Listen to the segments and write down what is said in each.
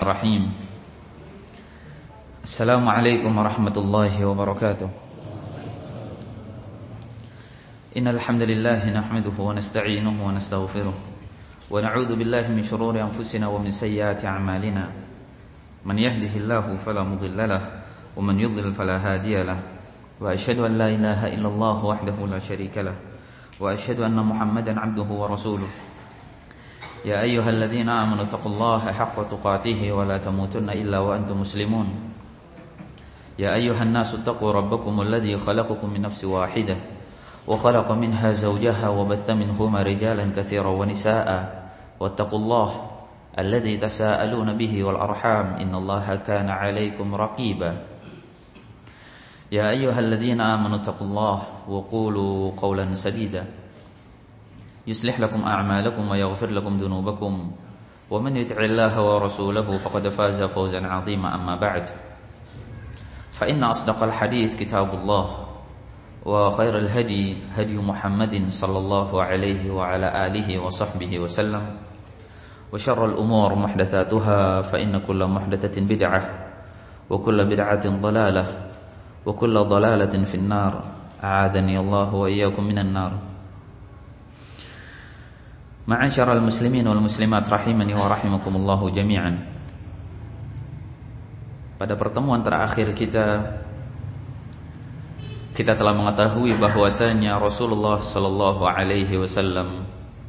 Bismillahirrahmanirrahim. Assalamualaikum warahmatullahi wabarakatuh. Innal hamdalillah nahmaduhu wa nasta'inuhu wa nastaghfiruh wa na'udzu billahi min shururi anfusina wa min sayyiati a'malina. Man yahdihillahu fala mudilla lahu wa man yudlil fala hadiya lahu. Wa asyhadu an la ilaha illallah wahdahu la syarika lahu wa asyhadu anna Muhammadan 'abduhu wa rasuluh. Ya ayyuhalladzina amanu taqullaha haqqa tuqatih wa la tamutunna illa wa antum muslimun. Ya ayyuhan nasu taqu rabbakumul ladzi khalaqakum min nafsin wahidah wa khalaqa minha zawjaha wa batha minhuma rijalan katsiran wa nisaa'a wattaqullaha alladzi tasaaluna bihi wal arham innallaha kana 'alaykum raqiba. Ya ayyuhalladzina amanu taqullaha wa qulu qawlan sadida يصلح لكم أعمالكم ويغفر لكم ذنوبكم ومن يطع الله ورسوله فقد فاز فوزا عظيما أما بعد فإن أصدق الحديث كتاب الله وخير الهدي هدي محمد صلى الله عليه وعلى آله وصحبه وسلم وشر الأمور محدثاتها فإن كل محدثة بدعة وكل بدعة ضلالة وكل ضلالة في النار أعاذني الله وإياكم من النار. Ma'asyiral muslimin wal muslimat rahimani wa rahimakumullahu jami'an. Pada pertemuan terakhir kita telah mengetahui bahwasanya Rasulullah sallallahu alaihi wasallam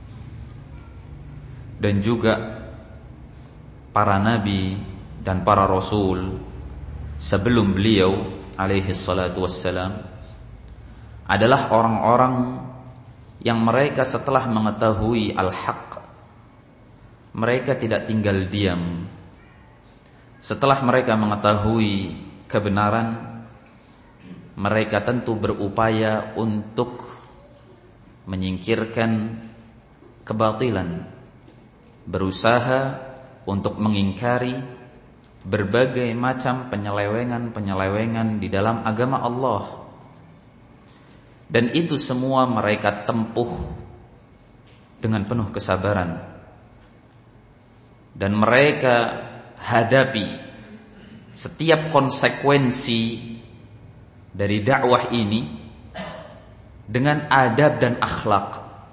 dan juga para nabi dan para rasul sebelum beliau alaihi salatu wassalam adalah orang-orang yang mereka setelah mengetahui al-haq, mereka tidak tinggal diam. Setelah mereka mengetahui kebenaran, mereka tentu berupaya untuk menyingkirkan kebatilan, berusaha untuk mengingkari berbagai macam penyelewengan di dalam agama Allah. Dan itu semua mereka tempuh dengan penuh kesabaran. Dan mereka hadapi setiap konsekuensi dari dakwah ini dengan adab dan akhlak.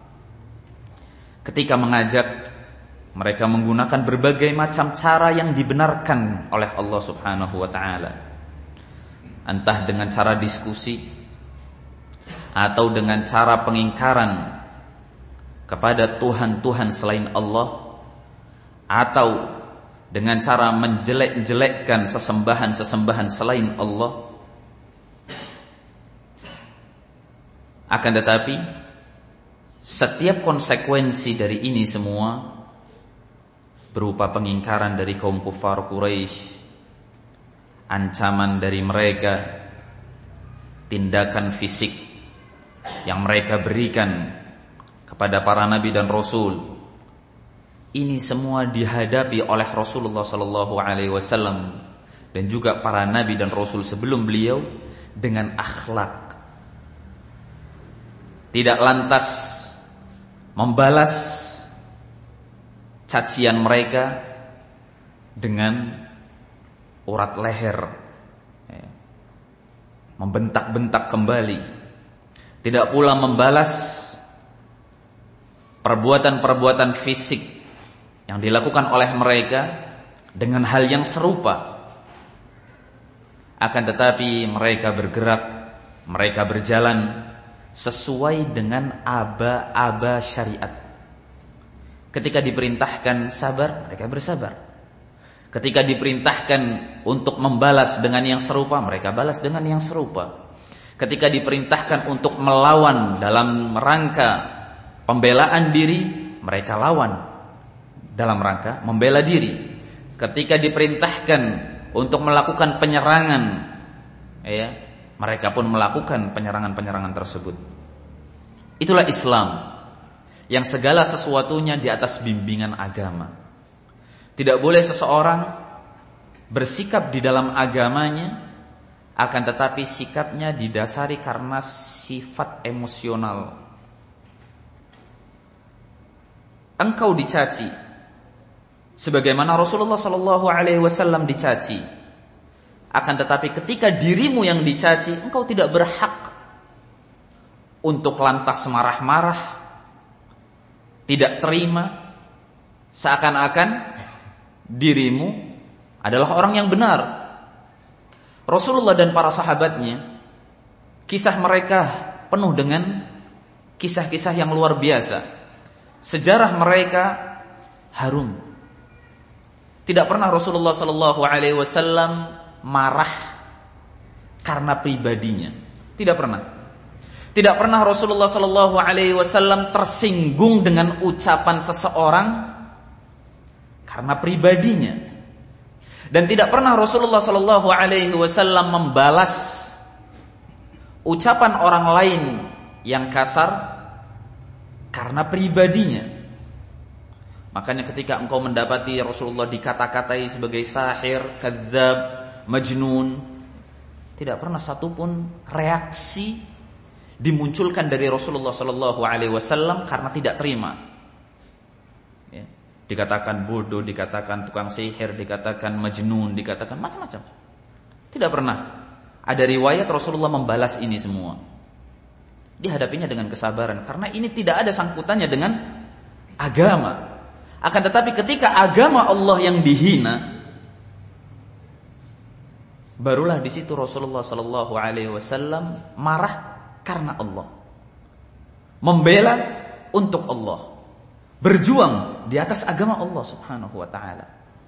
Ketika mengajak, mereka menggunakan berbagai macam cara yang dibenarkan oleh Allah Subhanahu wa ta'ala. Entah dengan cara diskusi atau dengan cara pengingkaran kepada Tuhan-Tuhan selain Allah, atau dengan cara menjelek-jelekkan sesembahan-sesembahan selain Allah. Akan tetapi setiap konsekuensi dari ini semua berupa pengingkaran dari kaum kufar Quraisy, ancaman dari mereka, tindakan fisik yang mereka berikan kepada para nabi dan rasul, ini semua dihadapi oleh Rasulullah sallallahu alaihi wasallam dan juga para nabi dan rasul sebelum beliau dengan akhlak. Tidak lantas membalas cacian mereka dengan urat leher, membentak-bentak kembali. Tidak pula membalas perbuatan-perbuatan fisik yang dilakukan oleh mereka dengan hal yang serupa. Akan tetapi mereka bergerak, mereka berjalan sesuai dengan aba-aba syariat. Ketika diperintahkan sabar, mereka bersabar. Ketika diperintahkan untuk membalas dengan yang serupa, mereka balas dengan yang serupa. Ketika diperintahkan untuk melawan dalam rangka pembelaan diri, mereka lawan dalam rangka membela diri. Ketika diperintahkan untuk melakukan penyerangan, mereka pun melakukan penyerangan-penyerangan tersebut. Itulah Islam yang segala sesuatunya di atas bimbingan agama. Tidak boleh seseorang bersikap di dalam agamanya, akan tetapi sikapnya didasari karena sifat emosional. Engkau dicaci, sebagaimana Rasulullah sallallahu alaihi wasallam dicaci. Akan tetapi ketika dirimu yang dicaci, engkau tidak berhak untuk lantas marah-marah, tidak terima, seakan-akan dirimu adalah orang yang benar. Rasulullah dan para sahabatnya, kisah mereka penuh dengan kisah-kisah yang luar biasa. Sejarah mereka harum. Tidak pernah Rasulullah sallallahu alaihi wasallam marah karena pribadinya. Tidak pernah. Tidak pernah Rasulullah sallallahu alaihi wasallam tersinggung dengan ucapan seseorang karena pribadinya. Dan tidak pernah Rasulullah sallallahu alaihi wasallam membalas ucapan orang lain yang kasar karena pribadinya. Makanya ketika engkau mendapati Rasulullah dikata-katai sebagai sahir, kadzab, majnun, tidak pernah satupun reaksi dimunculkan dari Rasulullah sallallahu alaihi wasallam karena tidak terima. Ya. Dikatakan bodoh, dikatakan tukang sihir, dikatakan majnun, dikatakan macam-macam. Tidak pernah ada riwayat Rasulullah membalas ini semua. Dihadapinya dengan kesabaran karena ini tidak ada sangkutannya dengan agama. Akan tetapi ketika agama Allah yang dihina, barulah di situ Rasulullah sallallahu alaihi wasallam marah karena Allah, membela untuk Allah, berjuang di atas agama Allah Subhanahu wa taala.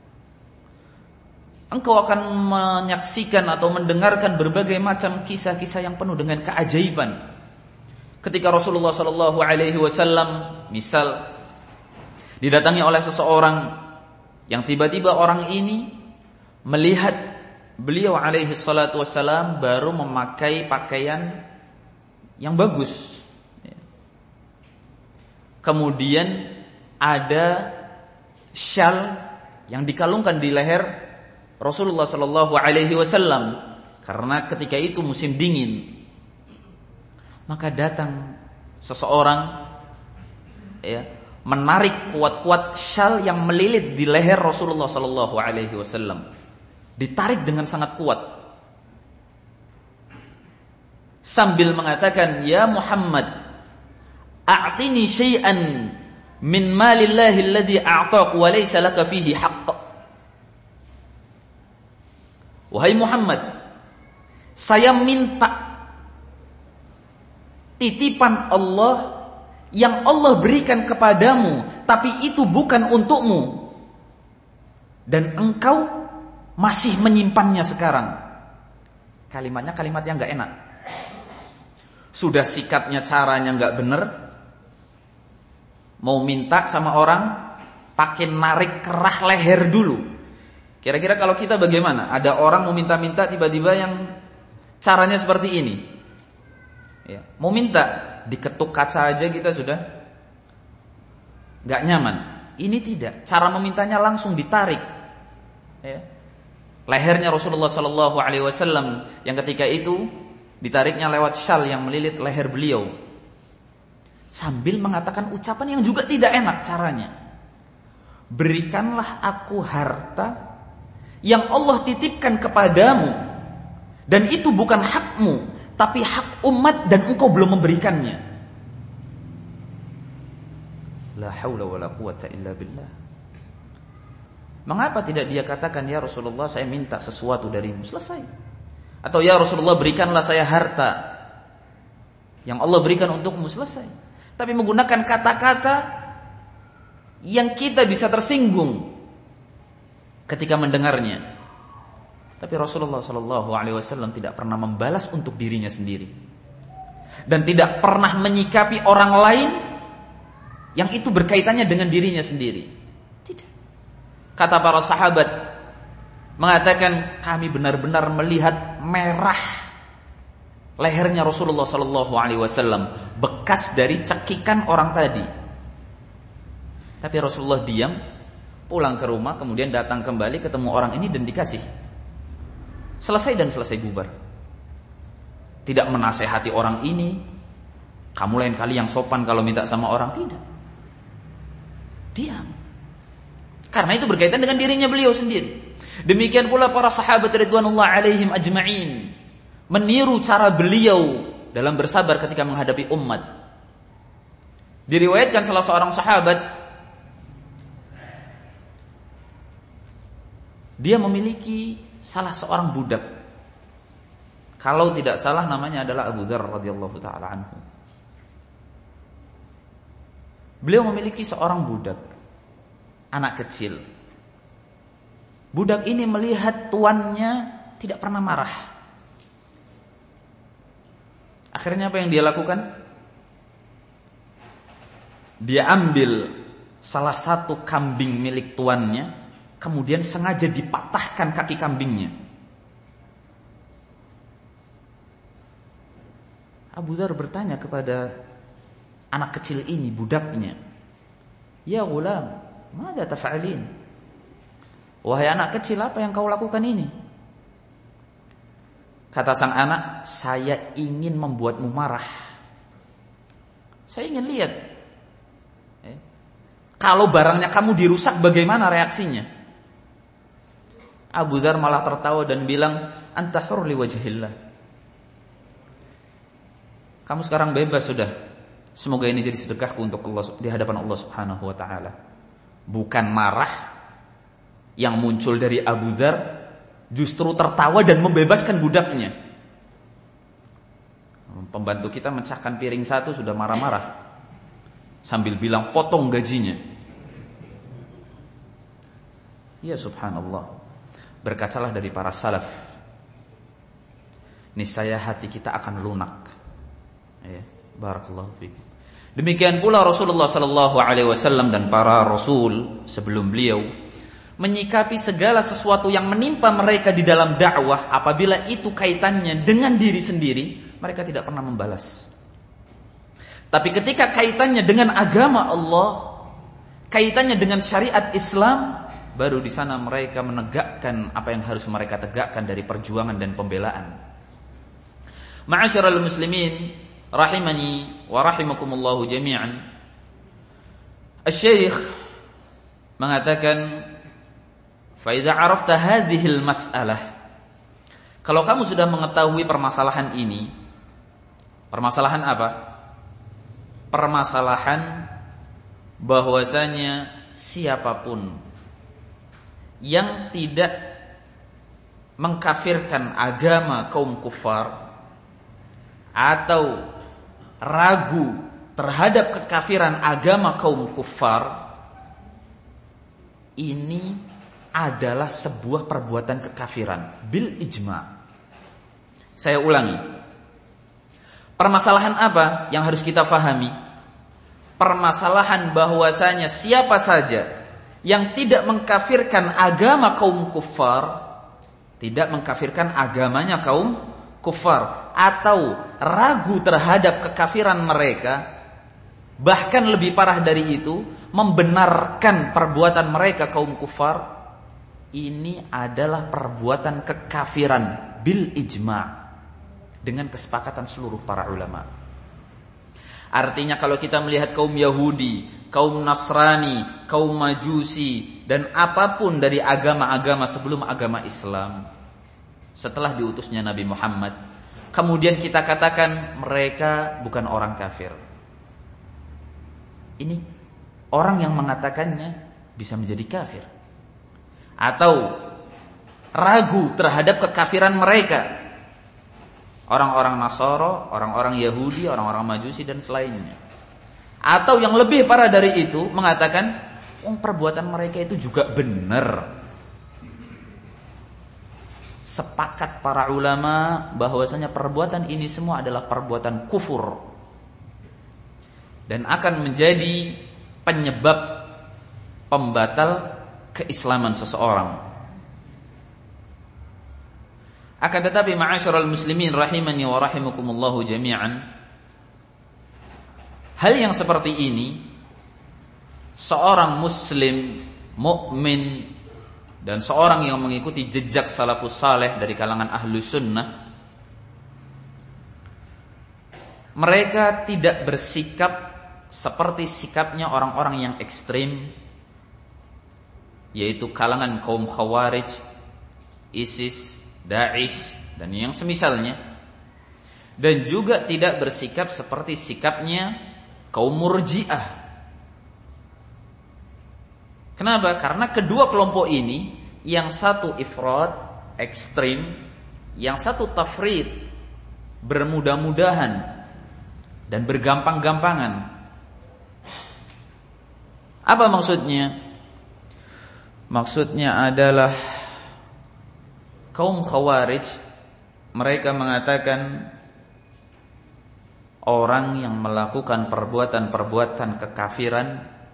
Engkau akan menyaksikan atau mendengarkan berbagai macam kisah-kisah yang penuh dengan keajaiban. Ketika Rasulullah sallallahu alaihi wasallam misal didatangi oleh seseorang yang tiba-tiba orang ini melihat beliau alaihi salatu wassalam baru memakai pakaian yang bagus. Kemudian ada syal yang dikalungkan di leher Rasulullah sallallahu alaihi wasallam karena ketika itu musim dingin. Maka datang seseorang menarik kuat-kuat syal yang melilit di leher Rasulullah sallallahu alaihi wasallam. Ditarik dengan sangat kuat. Sambil mengatakan, "Ya Muhammad, a'tini syai'an min malillahi alladhi a'taq wa laysa laka fihi haqq." Wahai Muhammad, saya minta titipan Allah yang Allah berikan kepadamu, tapi itu bukan untukmu. Dan engkau masih menyimpannya sekarang. Kalimatnya kalimat yang gak enak. Sudah sikapnya caranya gak benar. Mau minta sama orang, pakai narik kerah leher dulu. Kira-kira kalau kita bagaimana? Ada orang mau minta-minta tiba-tiba yang caranya seperti ini. Ya, mau minta diketuk kaca aja kita sudah gak nyaman. Ini tidak. Cara memintanya langsung ditarik. Ya. Lehernya Rasulullah sallallahu alaihi wasallam yang ketika itu ditariknya lewat syal yang melilit leher beliau. Sambil mengatakan ucapan yang juga tidak enak caranya. Berikanlah aku harta yang Allah titipkan kepadamu dan itu bukan hakmu, tapi hak umat dan engkau belum memberikannya. La haula wala quwata illa billah. Mengapa tidak dia katakan, "Ya Rasulullah, saya minta sesuatu darimu," selesai. Atau, "Ya Rasulullah, berikanlah saya harta yang Allah berikan untukmu," selesai. Tapi menggunakan kata-kata yang kita bisa tersinggung ketika mendengarnya. Tapi Rasulullah sallallahu alaihi wasallam tidak pernah membalas untuk dirinya sendiri. Dan tidak pernah menyikapi orang lain yang itu berkaitannya dengan dirinya sendiri. Tidak. Kata para sahabat mengatakan, kami benar-benar melihat merah lehernya Rasulullah sallallahu alaihi wasallam, bekas dari cekikan orang tadi. Tapi Rasulullah diam, pulang ke rumah, kemudian datang kembali ketemu orang ini dan dikasih. Selesai dan selesai bubar. Tidak menasehati orang ini, kamu lain kali yang sopan kalau minta sama orang, tidak. Diam. Karena itu berkaitan dengan dirinya beliau sendiri. Demikian pula para sahabat ridwanullah alaihim ajma'in meniru cara beliau dalam bersabar ketika menghadapi umat. Diriwayatkan salah seorang sahabat, dia memiliki salah seorang budak. Kalau tidak salah namanya adalah Abu Dzar radhiyallahu taala anhu. Beliau memiliki seorang budak, anak kecil. Budak ini melihat tuannya tidak pernah marah. Akhirnya apa yang dia lakukan? Dia ambil salah satu kambing milik tuannya, kemudian sengaja dipatahkan kaki kambingnya. Abu Dzar bertanya kepada anak kecil ini, budaknya, "Ya ghulam, madza taf'alin?" Wahai anak kecil, apa yang kau lakukan ini? Kata sang anak, "Saya ingin membuatmu marah. Saya ingin lihat kalau barangnya kamu dirusak bagaimana reaksinya." Abu Dzar malah tertawa dan bilang, "Anta hur li wajhillah." Kamu sekarang bebas sudah. Semoga ini jadi sedekahku untuk Allah di hadapan Allah Subhanahu wa taala. Bukan marah yang muncul dari Abu Dzar, justru tertawa dan membebaskan budaknya. Pembantu kita mecahkan piring satu sudah marah-marah sambil bilang potong gajinya. Ya subhanallah. Berkacalah dari para salaf. Niscaya hati kita akan lunak. Ya, barakallahu fiikum. Demikian pula Rasulullah sallallahu alaihi wasallam dan para rasul sebelum beliau menyikapi segala sesuatu yang menimpa mereka di dalam dakwah, apabila itu kaitannya dengan diri sendiri, mereka tidak pernah membalas. Tapi ketika kaitannya dengan agama Allah, kaitannya dengan syariat Islam, baru di sana mereka menegakkan apa yang harus mereka tegakkan dari perjuangan dan pembelaan. Ma'asyiral muslimin rahimani wa rahimakumullahu jami'an. Asy-Syaikh mengatakan, fa idza 'arafta hadhil mas'alah, kalau kamu sudah mengetahui permasalahan ini. Permasalahan apa? Permasalahan bahwasanya siapapun yang tidak mengkafirkan agama kaum kufar atau ragu terhadap kekafiran agama kaum kufar, ini adalah sebuah perbuatan kekafiran bil ijma'. Saya ulangi. Permasalahan apa yang harus kita fahami? Permasalahan bahwasanya siapa saja yang tidak mengkafirkan agama kaum kufar, tidak mengkafirkan agamanya kaum kufar, atau ragu terhadap kekafiran mereka, bahkan lebih parah dari itu, membenarkan perbuatan mereka kaum kufar, ini adalah perbuatan kekafiran bil ijma', dengan kesepakatan seluruh para ulama. Artinya kalau kita melihat kaum Yahudi, kaum Nasrani, kaum Majusi, dan apapun dari agama-agama sebelum agama Islam, setelah diutusnya Nabi Muhammad, kemudian kita katakan mereka bukan orang kafir, ini orang yang mengatakannya bisa menjadi kafir, atau ragu terhadap kekafiran mereka, orang-orang Nasara, orang-orang Yahudi, orang-orang Majusi dan selainnya. Atau yang lebih parah dari itu, mengatakan perbuatan mereka itu juga benar. Sepakat para ulama bahwasanya perbuatan ini semua adalah perbuatan kufur dan akan menjadi penyebab pembatal keislaman seseorang. Akan tetapi ma'asyiral muslimin rahimani wa rahimakumullahu jami'an, hal yang seperti ini seorang muslim mukmin dan seorang yang mengikuti jejak salafus saleh dari kalangan ahlu sunnah, mereka tidak bersikap seperti sikapnya orang-orang yang ekstrim, yaitu kalangan kaum Khawarij, ISIS, Daesh dan yang semisalnya, dan juga tidak bersikap seperti sikapnya kaum Murji'ah. Kenapa? Karena kedua kelompok ini, yang satu ifrat, ekstrim, yang satu tafrid, bermudah-mudahan dan bergampang-gampangan. Apa maksudnya? Maksudnya adalah kaum Khawarij, mereka mengatakan orang yang melakukan perbuatan-perbuatan kekafiran,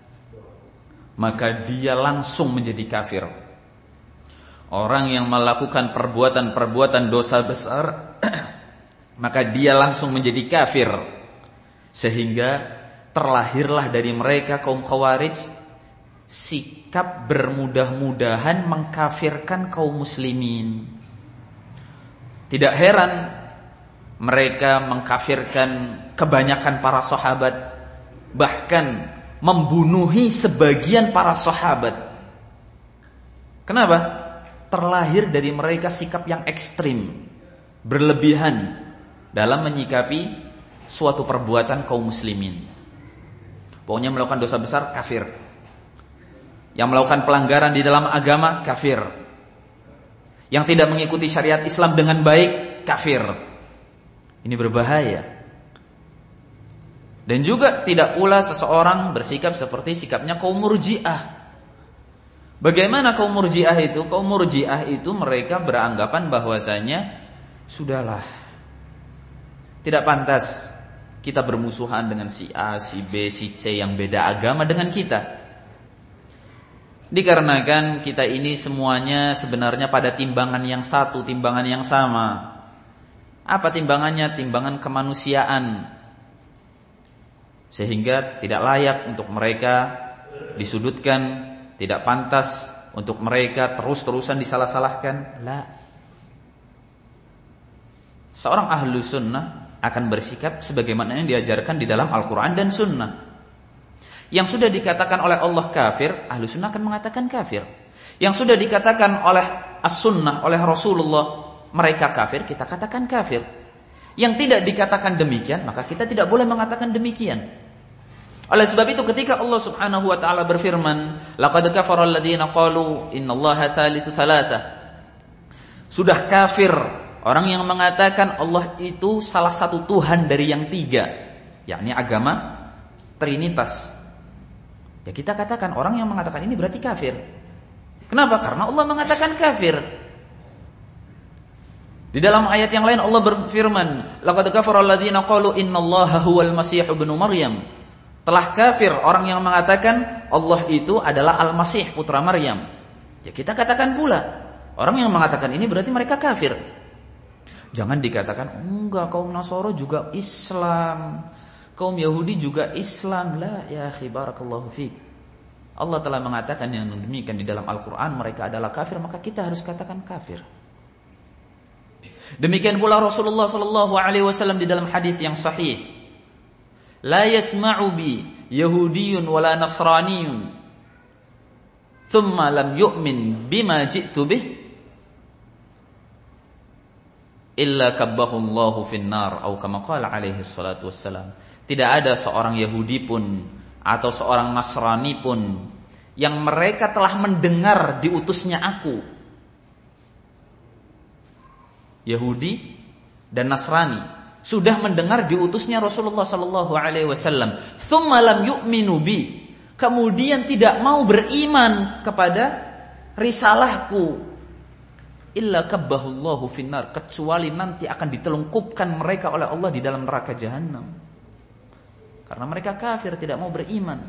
maka dia langsung menjadi kafir. Orang yang melakukan perbuatan-perbuatan dosa besar, maka dia langsung menjadi kafir. Sehingga terlahirlah dari mereka kaum Khawarij sikap bermudah-mudahan mengkafirkan kaum muslimin. Tidak heran mereka mengkafirkan kebanyakan para sahabat, bahkan membunuhi sebagian para sahabat. Kenapa? Terlahir dari mereka sikap yang ekstrim, berlebihan dalam menyikapi suatu perbuatan kaum muslimin. Pokoknya melakukan dosa besar, kafir. Yang melakukan pelanggaran di dalam agama, kafir. Yang tidak mengikuti syariat Islam dengan baik, kafir. Ini berbahaya. Dan juga tidak pula seseorang bersikap seperti sikapnya kaum Murji'ah. Bagaimana kaum Murji'ah itu? Kaum Murji'ah itu mereka beranggapan bahwasanya sudahlah, tidak pantas kita bermusuhan dengan si A, si B, si C yang beda agama dengan kita. Dikarenakan kita ini semuanya sebenarnya pada timbangan yang satu, timbangan yang sama. Apa timbangannya? Timbangan kemanusiaan. Sehingga tidak layak untuk mereka disudutkan, tidak pantas untuk mereka terus-terusan disalah-salahkan. La. Seorang ahlu sunnah akan bersikap sebagaimana yang diajarkan di dalam Al-Quran dan sunnah. Yang sudah dikatakan oleh Allah kafir, ahlu sunnah akan mengatakan kafir. Yang sudah dikatakan oleh as-sunnah, oleh Rasulullah, mereka kafir, kita katakan kafir. Yang tidak dikatakan demikian, maka kita tidak boleh mengatakan demikian. Oleh sebab itu ketika Allah Subhanahu wa taala berfirman, laqad kafara alladziina qalu innallaha tsalitsu tsalatsa. Sudah kafir orang yang mengatakan Allah itu salah satu Tuhan dari yang tiga, yakni agama Trinitas. Ya kita katakan orang yang mengatakan ini berarti kafir. Kenapa? Karena Allah mengatakan kafir. Di dalam ayat yang lain Allah berfirman, laqad kafara alladziina qalu innallaha huwal masih ibnu Maryam. Telah kafir orang yang mengatakan Allah itu adalah Al-Masih putra Maryam. Ya kita katakan pula orang yang mengatakan ini berarti mereka kafir. Jangan dikatakan enggak, kaum Nasara juga Islam, kaum Yahudi juga Islam. La ya akhi barakallahu fiik. Allah telah mengatakan yang demikian di dalam Al-Quran, mereka adalah kafir, maka kita harus katakan kafir. Demikian pula Rasulullah sallallahu alaihi wasallam di dalam hadis yang sahih, la yasma'u bi yahudiyyun wala nasraniyyun thumma lam yu'min bima ji'tu bih illa kabbahu Allahu finnar atau kama qala alaihi salatu wassalam. Tidak ada seorang Yahudi pun atau seorang Nasrani pun yang mereka telah mendengar diutusnya aku. Yahudi dan Nasrani sudah mendengar diutusnya Rasulullah sallallahu alaihi wasallam, tsumma lam yu'minu bi, kemudian tidak mau beriman kepada risalahku, illa kabbahullahu finnar, kecuali nanti akan ditelungkupkan mereka oleh Allah di dalam neraka jahanam. Karena mereka kafir, tidak mau beriman.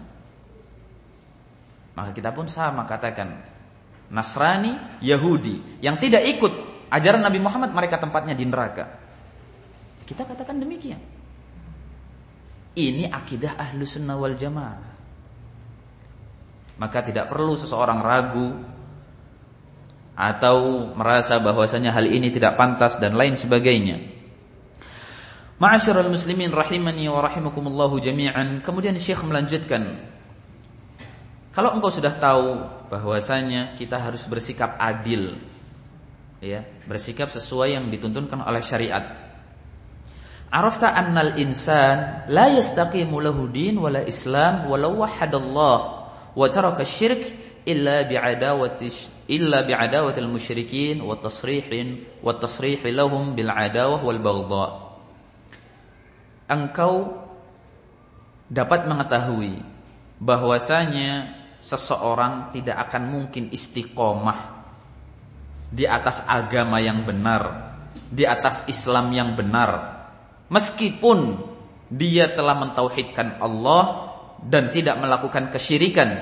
Maka kita pun sama katakan, Nasrani, Yahudi yang tidak ikut ajaran Nabi Muhammad, mereka tempatnya di neraka. Kita katakan demikian. Ini akidah ahlu sunnah wal jamaah. Maka tidak perlu seseorang ragu atau merasa bahwasanya hal ini tidak pantas dan lain sebagainya. Ma'asyiral muslimin rahimani wa rahimakumullahu jami'an. Kemudian Syekh melanjutkan, Kalau engkau sudah tahu bahwasanya kita harus bersikap adil, ya, bersikap sesuai yang dituntunkan oleh syariat. Arafta annal insan la yastaqimu lahu din wala islam walau wahadallah wa taraka syirk illa bi'adawatil musyrikin wa tasrih lahum bil adawah wal baghdha. Engkau dapat mengetahui bahwasanya seseorang tidak akan mungkin istiqomah di atas agama yang benar, di atas Islam yang benar, meskipun dia telah mentauhidkan Allah dan tidak melakukan kesyirikan,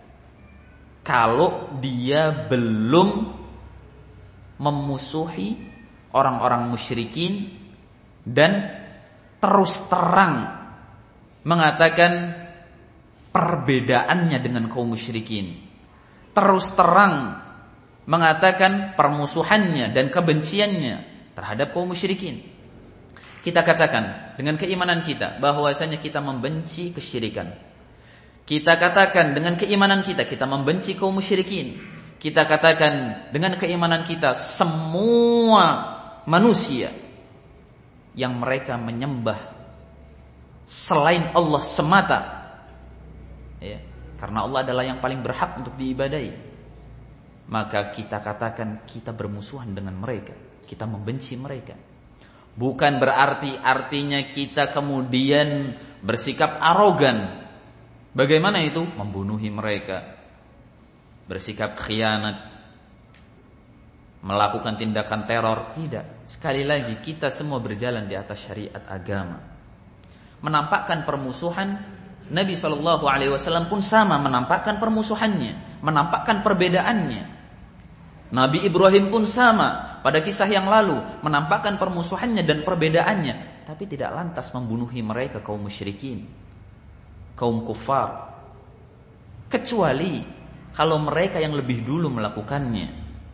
kalau dia belum memusuhi orang-orang musyrikin dan terus terang mengatakan perbedaannya dengan kaum musyrikin, terus terang mengatakan permusuhannya dan kebenciannya terhadap kaum musyrikin. Kita katakan dengan keimanan kita bahwasanya kita membenci kesyirikan. Kita katakan dengan keimanan kita membenci kaum musyrikin. Kita katakan dengan keimanan kita semua manusia yang mereka menyembah selain Allah semata, ya, karena Allah adalah yang paling berhak untuk diibadahi, maka kita katakan kita bermusuhan dengan mereka, kita membenci mereka. Bukan berarti artinya kita kemudian bersikap arogan. Bagaimana itu? Membunuhi mereka, bersikap khianat, melakukan tindakan teror. Tidak. Sekali lagi, kita semua berjalan di atas syariat agama. Menampakkan permusuhan, Nabi SAW pun sama menampakkan permusuhannya, menampakkan perbedaannya. Nabi Ibrahim pun sama pada kisah yang lalu, menampakkan permusuhannya dan perbedaannya, tapi tidak lantas membunuhi mereka kaum musyrikin, kaum kufar, kecuali kalau mereka yang lebih dulu melakukannya.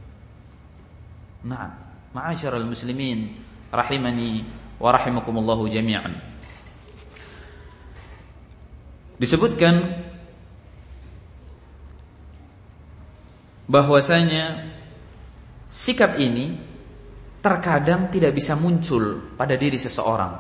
Nah, ma'asyiral muslimin rahimani wa rahimakumullahu jami'an. Disebutkan bahwasanya sikap ini terkadang tidak bisa muncul pada diri seseorang.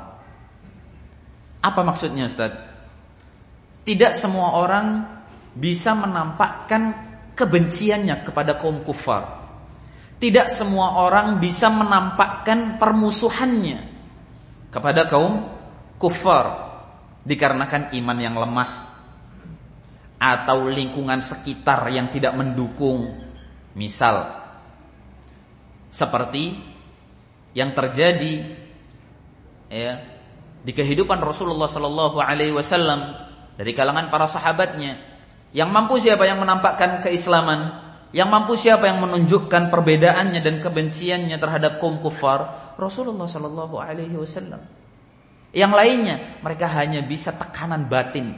Apa maksudnya, Ustaz? Tidak semua orang bisa menampakkan kebenciannya kepada kaum kufar. Tidak semua orang bisa menampakkan permusuhannya kepada kaum kufar dikarenakan iman yang lemah atau lingkungan sekitar yang tidak mendukung. Misal seperti yang terjadi, ya, di kehidupan Rasulullah sallallahu alaihi wasallam dari kalangan para sahabatnya. Yang mampu siapa yang menampakkan keislaman, yang mampu siapa yang menunjukkan perbedaannya dan kebenciannya terhadap kaum kufar? Rasulullah sallallahu alaihi wasallam. Yang lainnya mereka hanya bisa tekanan batin.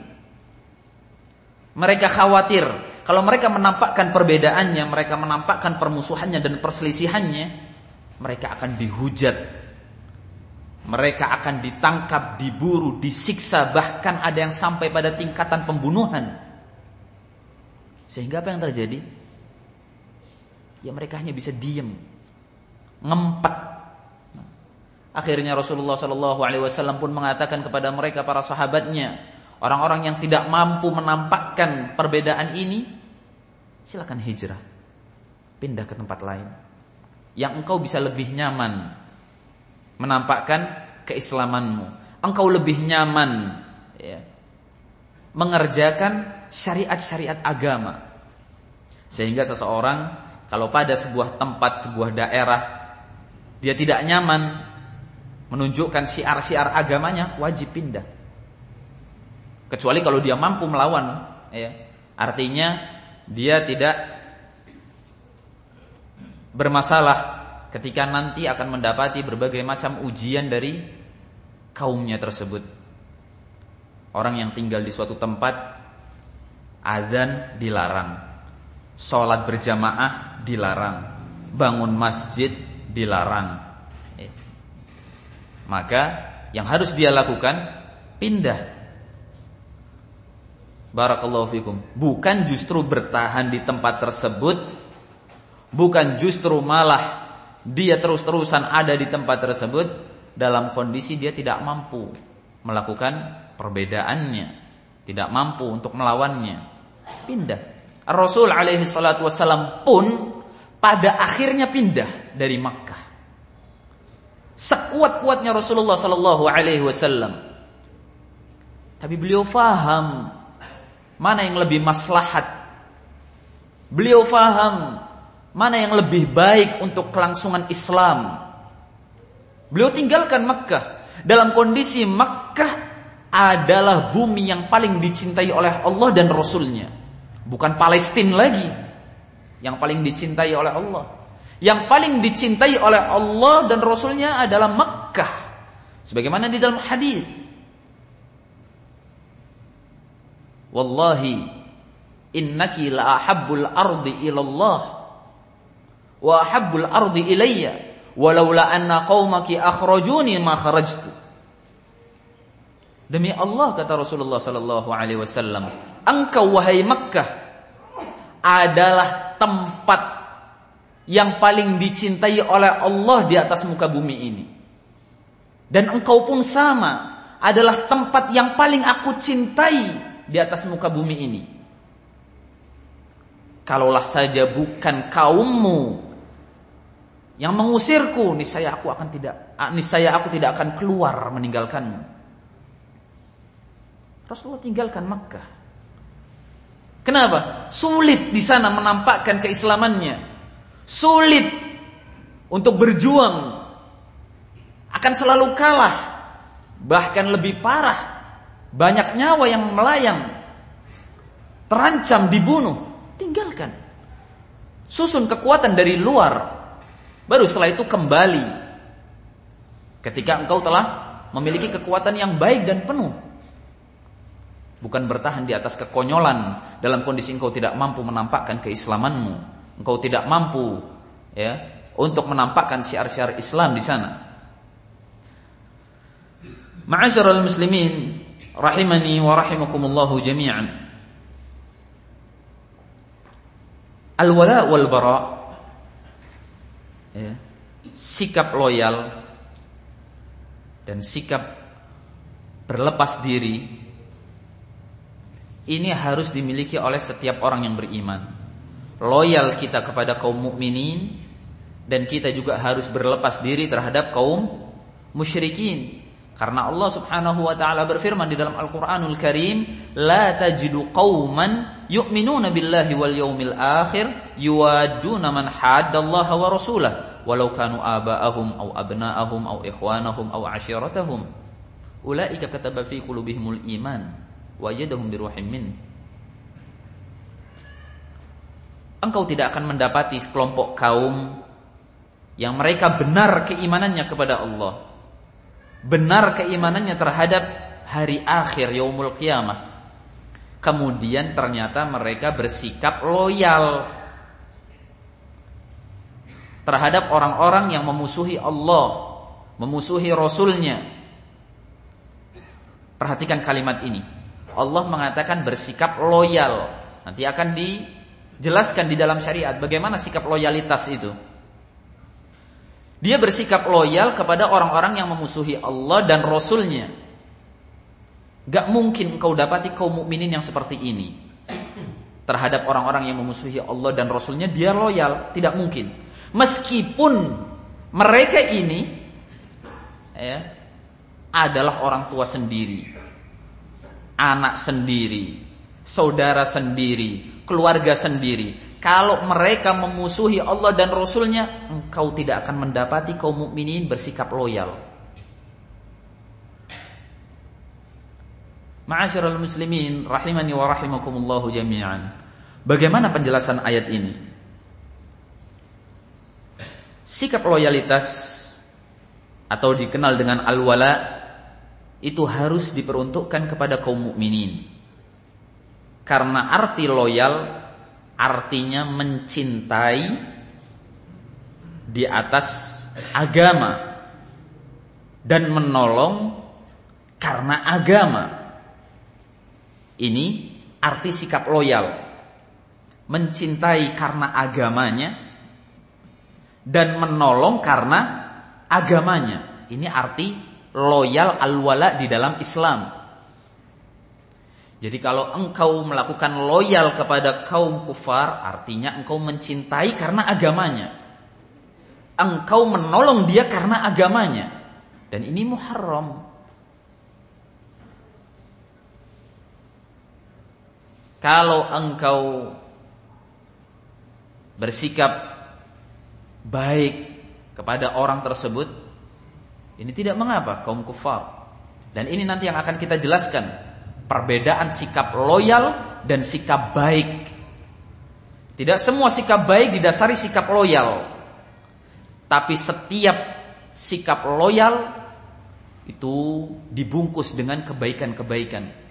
Mereka khawatir kalau mereka menampakkan perbedaannya, mereka menampakkan permusuhannya dan perselisihannya, mereka akan dihujat, mereka akan ditangkap, diburu, disiksa, bahkan ada yang sampai pada tingkatan pembunuhan. Sehingga apa yang terjadi? Ya mereka hanya bisa diam, ngempet. Akhirnya Rasulullah SAW pun mengatakan kepada mereka, para sahabatnya, orang-orang yang tidak mampu menampakkan perbedaan ini, silakan hijrah, pindah ke tempat lain yang engkau bisa lebih nyaman menampakkan keislamanmu. Engkau lebih nyaman, ya, mengerjakan syariat-syariat agama. Sehingga seseorang kalau pada sebuah tempat, sebuah daerah, dia tidak nyaman menunjukkan syiar-syiar agamanya, wajib pindah. Kecuali kalau dia mampu melawan, ya. Artinya dia tidak bermasalah ketika nanti akan mendapati berbagai macam ujian dari kaumnya tersebut. Orang yang tinggal di suatu tempat, azan dilarang, sholat berjamaah dilarang, bangun masjid dilarang. Maka yang harus dia lakukan, pindah. Barakallahu fikum. Bukan justru bertahan di tempat tersebut, bukan justru malah dia terus-terusan ada di tempat tersebut dalam kondisi dia tidak mampu melakukan perbedaannya, tidak mampu untuk melawannya. Pindah. Rasul alaihi salatu wassalam pun pada akhirnya pindah dari Makkah. Sekuat-kuatnya Rasulullah sallallahu alaihi wasallam. Tapi beliau faham mana yang lebih maslahat. Beliau faham mana yang lebih baik untuk kelangsungan Islam. Beliau tinggalkan Makkah dalam kondisi Makkah adalah bumi yang paling dicintai oleh Allah dan Rasulnya. Bukan Palestina lagi yang paling dicintai oleh Allah. Yang paling dicintai oleh Allah dan Rasulnya adalah Makkah. Sebagaimana di dalam hadis, wallahi innaki la ahabbul ardi ilallah wa ahabbul ardi ilayya walaula anna qaumaki akhrajuni ma kharajtu. Demi Allah, kata Rasulullah sallallahu alaihi wasallam, engkau wahai Makkah adalah tempat yang paling dicintai oleh Allah di atas muka bumi ini. Dan engkau pun sama, adalah tempat yang paling aku cintai di atas muka bumi ini. Kalaulah saja bukan kaummu yang mengusirku, niscaya aku tidak akan keluar meninggalkanmu. Rasulullah tinggalkan Makkah. Kenapa? Sulit di sana menampakkan keislamannya. Sulit untuk berjuang. Akan selalu kalah. Bahkan lebih parah. Banyak nyawa yang melayang. Terancam dibunuh. Tinggalkan. Susun kekuatan dari luar. Baru setelah itu kembali. Ketika engkau telah memiliki kekuatan yang baik dan penuh. Bukan bertahan di atas kekonyolan dalam kondisi engkau tidak mampu menampakkan keislamanmu, engkau tidak mampu untuk menampakkan syiar-syiar Islam di sana. Ma'asyiral muslimin rahimani wa rahimakumullahu jami'an. Al-wala wal bara, sikap loyal dan sikap berlepas diri, ini harus dimiliki oleh setiap orang yang beriman. Loyal kita kepada kaum mukminin, dan kita juga harus berlepas diri terhadap kaum musyrikin. Karena Allah Subhanahu wa taala berfirman di dalam Al-Qur'anul Karim, "La tajidu qauman yu'minuna billahi wal yawmil akhir yuwadduna man haddallaha wa rasulahu walau kanu aba'ahum aw abna'ahum aw ikhwanahum aw 'ashiratahum ulaika kataba fi qulubihimul iman wa ayyadahum bi ruhim min." Engkau tidak akan mendapati sekelompok kaum yang mereka benar keimanannya kepada Allah, benar keimanannya terhadap hari akhir, yaumul qiyamah, kemudian ternyata mereka bersikap loyal terhadap orang-orang yang memusuhi Allah, memusuhi Rasulnya. Perhatikan kalimat ini. Allah mengatakan bersikap loyal. Nanti akan dijelaskan di dalam syariat bagaimana sikap loyalitas itu. Dia bersikap loyal kepada orang-orang yang memusuhi Allah dan Rasulnya. Gak mungkin engkau dapati kaum mukminin yang seperti ini. Terhadap orang-orang yang memusuhi Allah dan Rasulnya dia loyal. Tidak mungkin. Meskipun mereka ini adalah orang tua sendiri, anak sendiri, saudara sendiri, keluarga sendiri. Kalau mereka memusuhi Allah dan Rasulnya, engkau tidak akan mendapati kaum mukminin bersikap loyal. Ma'asyiral muslimin rahimani wa rahimakumullahu jami'an. Bagaimana penjelasan ayat ini? Sikap loyalitas atau dikenal dengan al-wala itu harus diperuntukkan kepada kaum mukminin. Karena arti loyal artinya mencintai di atas agama dan menolong karena agama. Ini arti sikap loyal. Mencintai karena agamanya dan menolong karena agamanya. Ini arti loyal al-wala di dalam Islam. Jadi kalau engkau melakukan loyal kepada kaum kufar, artinya engkau mencintai karena agamanya. Engkau menolong dia karena agamanya. Dan ini muharram. Kalau engkau bersikap baik kepada orang tersebut, ini tidak mengapa, kaum kufar. Dan ini nanti yang akan kita jelaskan, perbedaan sikap loyal dan sikap baik. Tidak semua sikap baik didasari sikap loyal, tapi setiap sikap loyal itu dibungkus dengan kebaikan-kebaikan.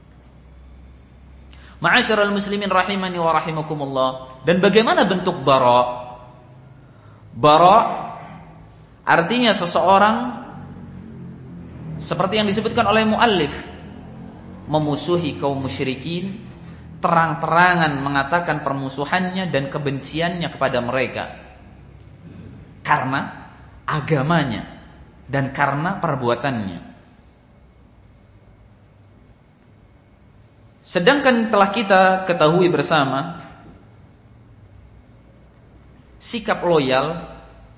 Ma'asyiral muslimin rahimani wa rahimakumullah. Dan bagaimana bentuk bara? Bara artinya seseorang seperti yang disebutkan oleh muallif, memusuhi kaum musyrikin, terang-terangan mengatakan permusuhannya dan kebenciannya kepada mereka karena agamanya dan karena perbuatannya. Sedangkan telah kita ketahui bersama, sikap loyal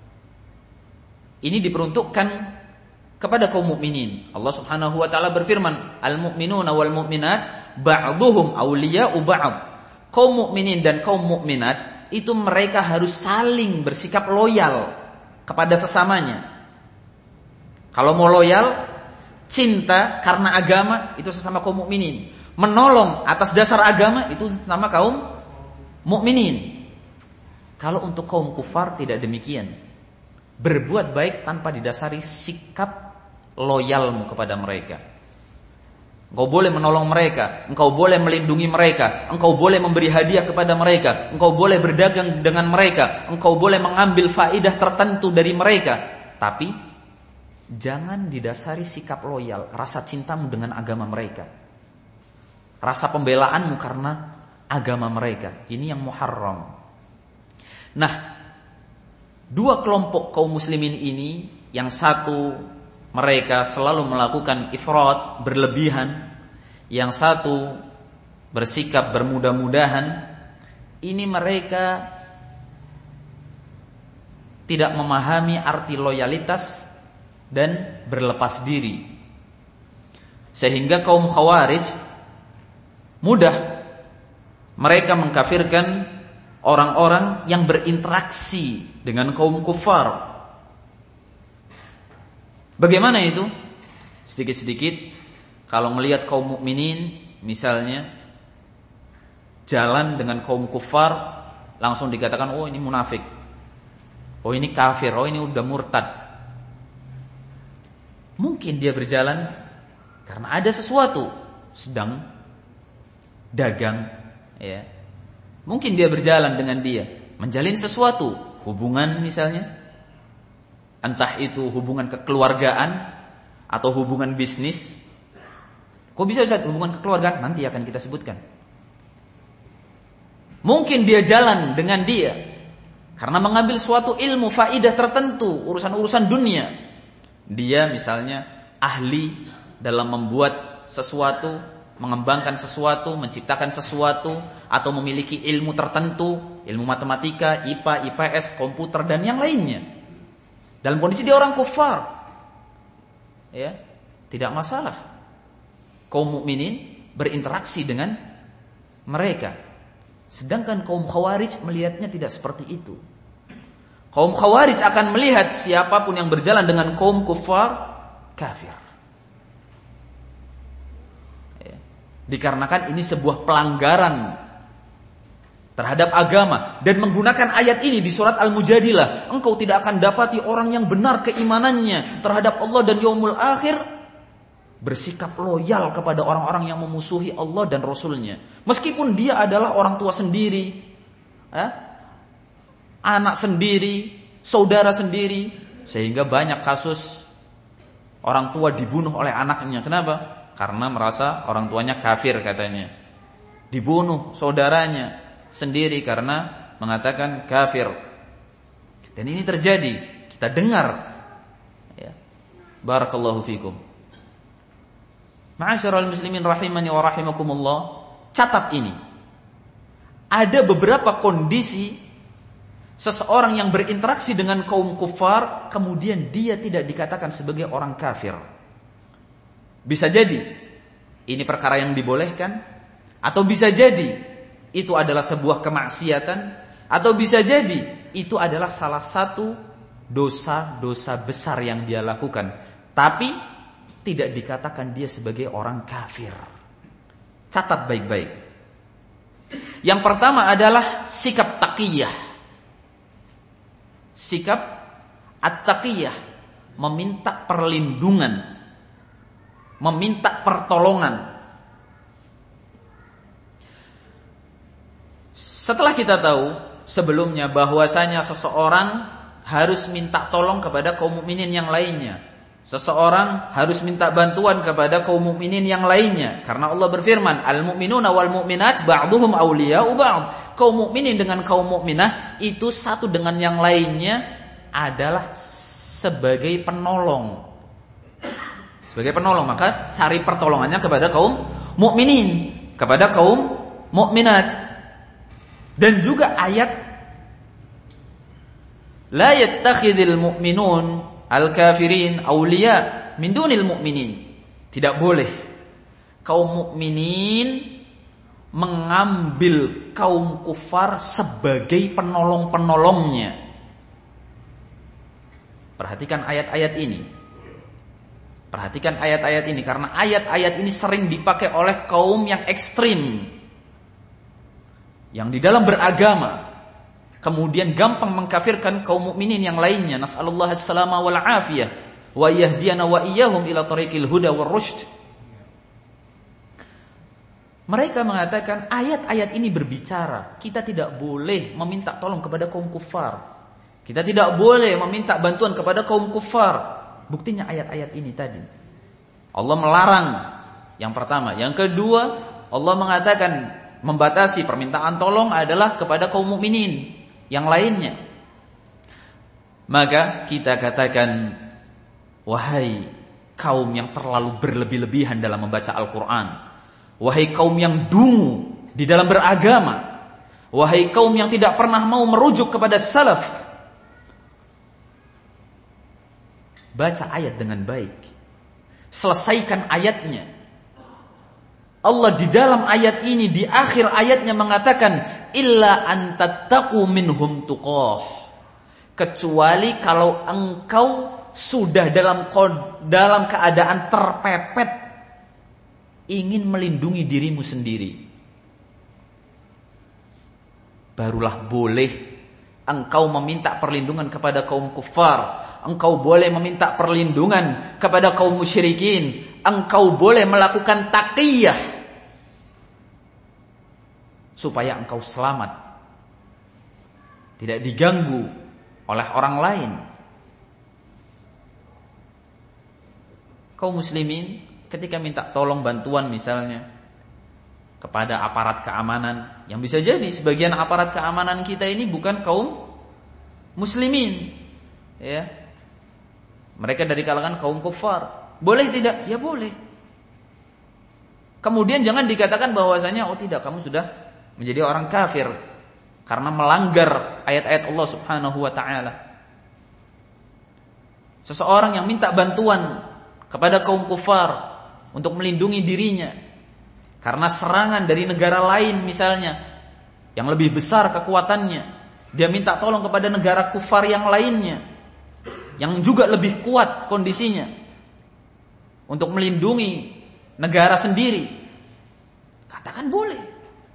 ini diperuntukkan kepada kaum mukminin. Allah Subhanahu wa taala berfirman, "Al-mu'minuna wal mu'minat ba'dhuhum awliya'u ba'd." Kaum mukminin dan kaum mukminat itu mereka harus saling bersikap loyal kepada sesamanya. Kalau mau loyal, cinta karena agama itu sesama kaum mukminin. Menolong atas dasar agama itu sama kaum mukminin. Kalau untuk kaum kufar tidak demikian. Berbuat baik tanpa didasari sikap loyalmu kepada mereka. Engkau boleh menolong mereka, engkau boleh melindungi mereka, engkau boleh memberi hadiah kepada mereka, engkau boleh berdagang dengan mereka, engkau boleh mengambil faedah tertentu dari mereka, tapi jangan didasari sikap loyal, rasa cintamu dengan agama mereka, rasa pembelaanmu karena agama mereka. Ini yang muharram. Nah, dua kelompok kaum muslimin ini, yang satu mereka selalu melakukan ifrat, berlebihan, yang satu bersikap bermudah-mudahan. Ini mereka tidak memahami arti loyalitas dan berlepas diri, sehingga kaum khawarij mudah mereka mengkafirkan orang-orang yang berinteraksi dengan kaum kufar. Bagaimana itu? Sedikit-sedikit kalau melihat kaum mukminin misalnya jalan dengan kaum kufar, langsung dikatakan, oh ini munafik, oh ini kafir, oh ini udah murtad. Mungkin dia berjalan karena ada sesuatu, sedang dagang, ya. Mungkin dia berjalan dengan dia, menjalin sesuatu, hubungan misalnya, entah itu hubungan kekeluargaan atau hubungan bisnis. Kok bisa Ustaz hubungan kekeluargaan? Nanti akan kita sebutkan. Mungkin dia jalan dengan dia karena mengambil suatu ilmu faidah tertentu, urusan-urusan dunia. Dia misalnya ahli dalam membuat sesuatu, mengembangkan sesuatu, menciptakan sesuatu, atau memiliki ilmu tertentu, ilmu matematika, IPA, IPS, komputer, dan yang lainnya. Dalam kondisi dia orang kufar, ya, tidak masalah kaum mukminin berinteraksi dengan mereka. Sedangkan kaum khawarij melihatnya tidak seperti itu. Kaum khawarij akan melihat siapapun yang berjalan dengan kaum kufar kafir. Dikarenakan ini sebuah pelanggaran terhadap agama. Dan menggunakan ayat ini di surat Al-Mujadilah, engkau tidak akan dapati orang yang benar keimanannya terhadap Allah dan yaumul akhir bersikap loyal kepada orang-orang yang memusuhi Allah dan Rasulnya, meskipun dia adalah orang tua sendiri, anak sendiri, saudara sendiri. Sehingga banyak kasus orang tua dibunuh oleh anaknya. Kenapa? Karena merasa orang tuanya kafir katanya. dibunuh saudaranya sendiri karena mengatakan kafir. Dan ini terjadi, kita dengar. Ya. Barakallahu fikum. Ma'asyiral muslimin rahimani wa rahimakumullah, catat ini. Ada beberapa kondisi seseorang yang berinteraksi dengan kaum kufar, kemudian dia tidak dikatakan sebagai orang kafir. Bisa jadi ini perkara yang dibolehkan, atau bisa jadi itu adalah sebuah kemaksiatan, atau bisa jadi itu adalah salah satu dosa-dosa besar yang dia lakukan, tapi tidak dikatakan dia sebagai orang kafir. Catat baik-baik. Yang pertama adalah sikap taqiyah. Sikap at-taqiyah, meminta perlindungan, meminta pertolongan. Setelah kita tahu sebelumnya bahwasanya seseorang harus minta tolong kepada kaum mukminin yang lainnya, seseorang harus minta bantuan kepada kaum mukminin yang lainnya, karena Allah berfirman, al-mu'minuna wal mu'minat ba'duhum awliya'u ba'd. Kaum mukminin dengan kaum mukminah itu satu dengan yang lainnya adalah sebagai penolong. Sebagai penolong, maka cari pertolongannya kepada kaum mukminin, kepada kaum mukminat. Dan juga ayat la yattakhidhul mu'minun al-kafirin awliya min dunil mu'minin. Tidak boleh kaum mukminin mengambil kaum kufar sebagai penolong-penolongnya. Perhatikan ayat-ayat ini. Perhatikan ayat-ayat ini, karena ayat-ayat ini sering dipakai oleh kaum yang ekstrim, yang di dalam beragama kemudian gampang mengkafirkan kaum mukminin yang lainnya. Nas'alullah as-salama wal afiyah wa yahdiyana wa iyyahum ila tariqil huda war rusyd. Mereka mengatakan ayat-ayat ini berbicara kita tidak boleh meminta tolong kepada kaum kufar. Kita tidak boleh meminta bantuan kepada kaum kufar. Buktinya ayat-ayat ini tadi. Allah melarang yang pertama. Yang kedua, Allah mengatakan membatasi permintaan tolong adalah kepada kaum mukminin yang lainnya. Maka kita katakan, wahai kaum yang terlalu berlebih-lebihan dalam membaca Al-Quran, wahai kaum yang dungu di dalam beragama, wahai kaum yang tidak pernah mau merujuk kepada salaf, baca ayat dengan baik, selesaikan ayatnya. Allah di dalam ayat ini, di akhir ayatnya mengatakan illa an tattaqu minhum tuqah, kecuali kalau engkau sudah dalam keadaan terpepet ingin melindungi dirimu sendiri, barulah boleh engkau meminta perlindungan kepada kaum kufar, engkau boleh meminta perlindungan kepada kaum musyrikin, engkau boleh melakukan taqiyah supaya engkau selamat, tidak diganggu oleh orang lain. Kaum muslimin ketika minta tolong bantuan misalnya kepada aparat keamanan, yang bisa jadi sebagian aparat keamanan kita ini bukan kaum muslimin, ya, mereka dari kalangan kaum kufar, boleh tidak? Ya boleh. Kemudian jangan dikatakan bahwasanya oh tidak, kamu sudah menjadi orang kafir karena melanggar ayat-ayat Allah Subhanahu wa taala. Seseorang yang minta bantuan kepada kaum kufar untuk melindungi dirinya karena serangan dari negara lain misalnya yang lebih besar kekuatannya, dia minta tolong kepada negara kufar yang lainnya yang juga lebih kuat kondisinya untuk melindungi negara sendiri, katakan boleh.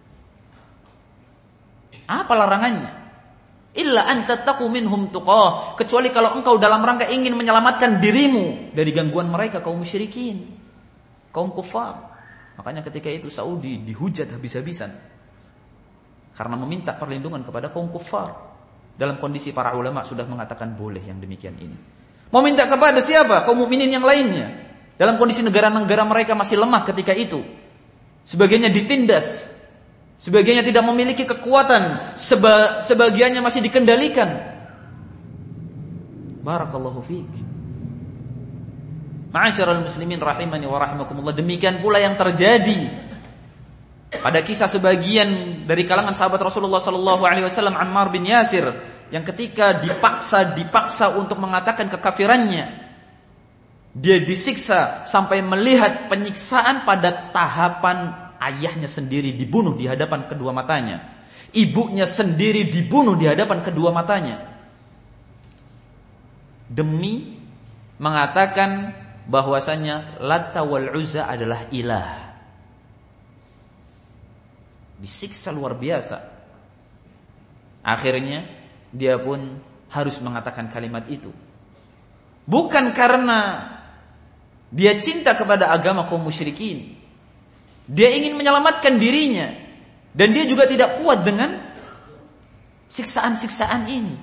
Apa larangannya? Illa an tattaqu minhum tuqah, kecuali kalau engkau dalam rangka ingin menyelamatkan dirimu dari gangguan mereka, kaum musyrikin, kaum kufar. Makanya ketika itu Saudi dihujat habis-habisan karena meminta perlindungan kepada kaum kufar. Dalam kondisi para ulama sudah mengatakan boleh yang demikian ini. Mau minta kepada siapa? Kaum mukminin yang lainnya. Dalam kondisi negara-negara mereka masih lemah ketika itu, sebagainya ditindas, Sebagiannya tidak memiliki kekuatan, sebagiannya masih dikendalikan. Barakallahu fiik. Ma'asyiral muslimin rahimani wa rahimakumullah, demikian pula yang terjadi pada kisah sebagian dari kalangan sahabat Rasulullah sallallahu alaihi wasallam, Ammar bin Yasir, yang ketika dipaksa untuk mengatakan kekafirannya, dia disiksa sampai melihat penyiksaan pada tahapan ayahnya sendiri dibunuh di hadapan kedua matanya, ibunya sendiri dibunuh di hadapan kedua matanya, demi mengatakan bahwasanya Lata wal Uzza adalah ilah. Disiksa luar biasa. Akhirnya dia pun harus mengatakan kalimat itu. Bukan karena dia cinta kepada agama kaum musyrikin. Dia ingin menyelamatkan dirinya, dan dia juga tidak kuat dengan siksaan-siksaan ini.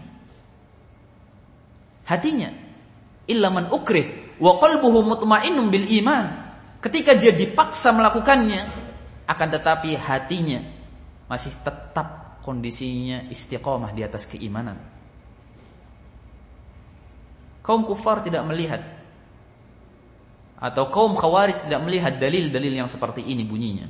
Hatinya, illa man ukrih wa qalbuhu mutmainnun bil iman. Ketika dia dipaksa melakukannya, akan tetapi hatinya masih tetap kondisinya istiqomah di atas keimanan. Kaum kufar tidak melihat, atau kaum khawarij tidak melihat dalil-dalil yang seperti ini bunyinya.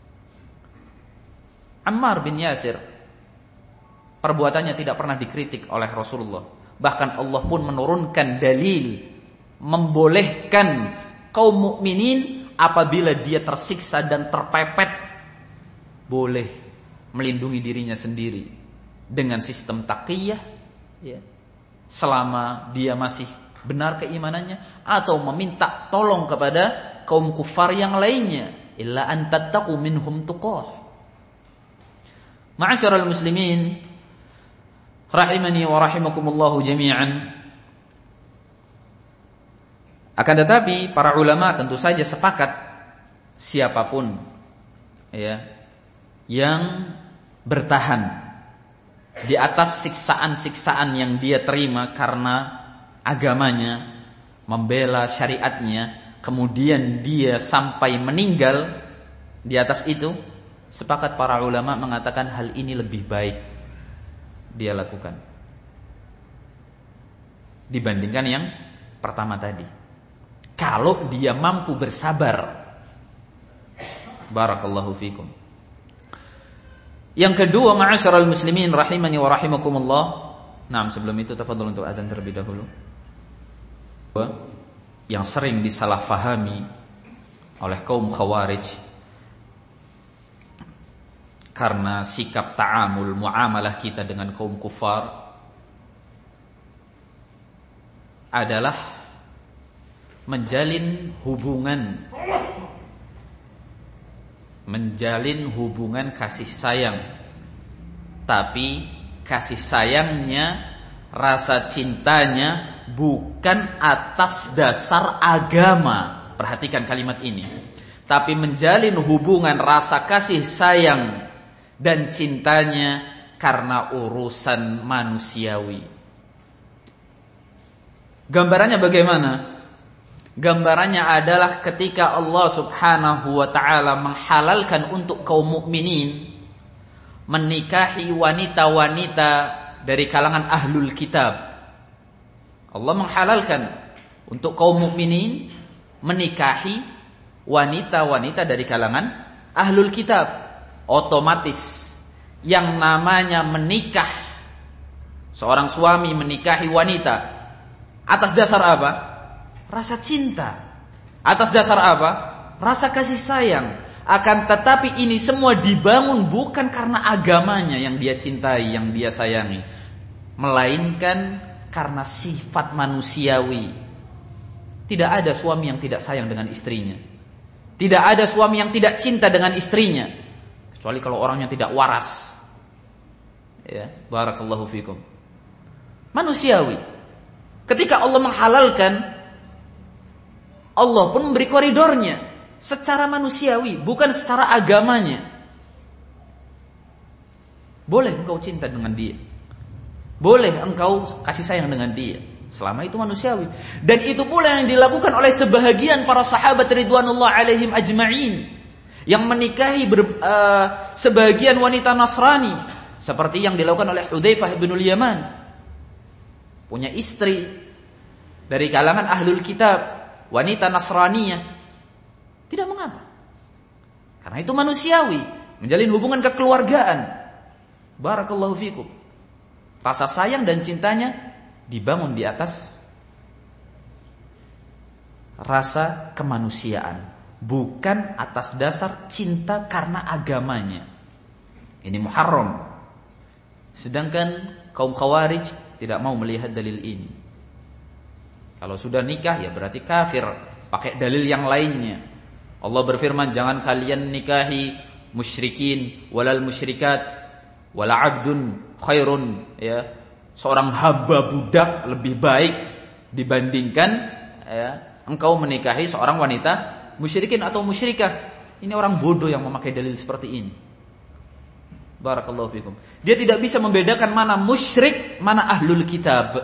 Ammar bin Yasir, perbuatannya tidak pernah dikritik oleh Rasulullah. Bahkan Allah pun menurunkan dalil membolehkan kaum mukminin apabila dia tersiksa dan terpepet, boleh melindungi dirinya sendiri dengan sistem taqiyah, ya, selama dia masih benar keimanannya, atau meminta tolong kepada kaum kufar yang lainnya, illa an tattaqu minhum tuqah. Ma'asyiral muslimin rahimani wa rahimakumullahu jami'an. Akan tetapi para ulama tentu saja sepakat, siapapun ya yang bertahan di atas siksaan-siksaan yang dia terima karena agamanya, membela syariatnya, kemudian dia sampai meninggal di atas itu, sepakat para ulama mengatakan hal ini lebih baik dia lakukan dibandingkan yang pertama tadi, kalau dia mampu bersabar. Barakallahu fikum. Yang kedua, ma'asyiral muslimin rahimani wa rahimakumullah. Nah, sebelum itu tafadhol untuk adzan terlebih dahulu. Yang sering disalahfahami oleh kaum khawarij karena sikap ta'amul, muamalah kita dengan kaum kufar adalah menjalin hubungan kasih sayang, tapi kasih sayangnya, rasa cintanya bukan atas dasar agama. Perhatikan kalimat ini. Tapi menjalin hubungan rasa kasih sayang dan cintanya karena urusan manusiawi. Gambarannya bagaimana? Gambarannya adalah ketika Allah Subhanahu wa ta'ala menghalalkan untuk kaum mukminin menikahi wanita-wanita dari kalangan ahlul kitab. Allah menghalalkan untuk kaum mukminin menikahi wanita-wanita dari kalangan ahlul kitab. Otomatis yang namanya menikah, seorang suami menikahi wanita atas dasar apa? Rasa cinta. Atas dasar apa? Rasa kasih sayang. Akan tetapi ini semua dibangun bukan karena agamanya yang dia cintai, yang dia sayangi, melainkan karena sifat manusiawi. Tidak ada suami yang tidak sayang dengan istrinya. Tidak ada suami yang tidak cinta dengan istrinya, kecuali kalau orangnya tidak waras. Ya, barakallahu fikum. Manusiawi. Ketika Allah menghalalkan, Allah pun memberi koridornya secara manusiawi, bukan secara agamanya. Boleh engkau cinta dengan dia, boleh engkau kasih sayang dengan dia, selama itu manusiawi. Dan itu pula yang dilakukan oleh sebahagian para sahabat ridwanullah alaihim ajma'in, yang menikahi sebagian wanita Nasrani, seperti yang dilakukan oleh Hudzaifah bin Yaman. Punya istri dari kalangan ahlul kitab, wanita Nasraniyah. Tidak mengapa. Karena itu manusiawi, menjalin hubungan kekeluargaan. Barakallahu fikum. Rasa sayang dan cintanya dibangun di atas rasa kemanusiaan, bukan atas dasar cinta karena agamanya. Ini muharram. Sedangkan kaum Khawarij tidak mau melihat dalil ini. Kalau sudah nikah ya berarti kafir, pakai dalil yang lainnya. Allah berfirman, jangan kalian nikahi musyrikin walal musyrikat wala abdun khairun, ya, seorang hamba budak lebih baik dibandingkan engkau menikahi seorang wanita musyrikin atau musyrikah. Ini orang bodoh yang memakai dalil seperti ini. Barakallahu fikum. Dia tidak bisa membedakan mana musyrik, mana ahlul kitab.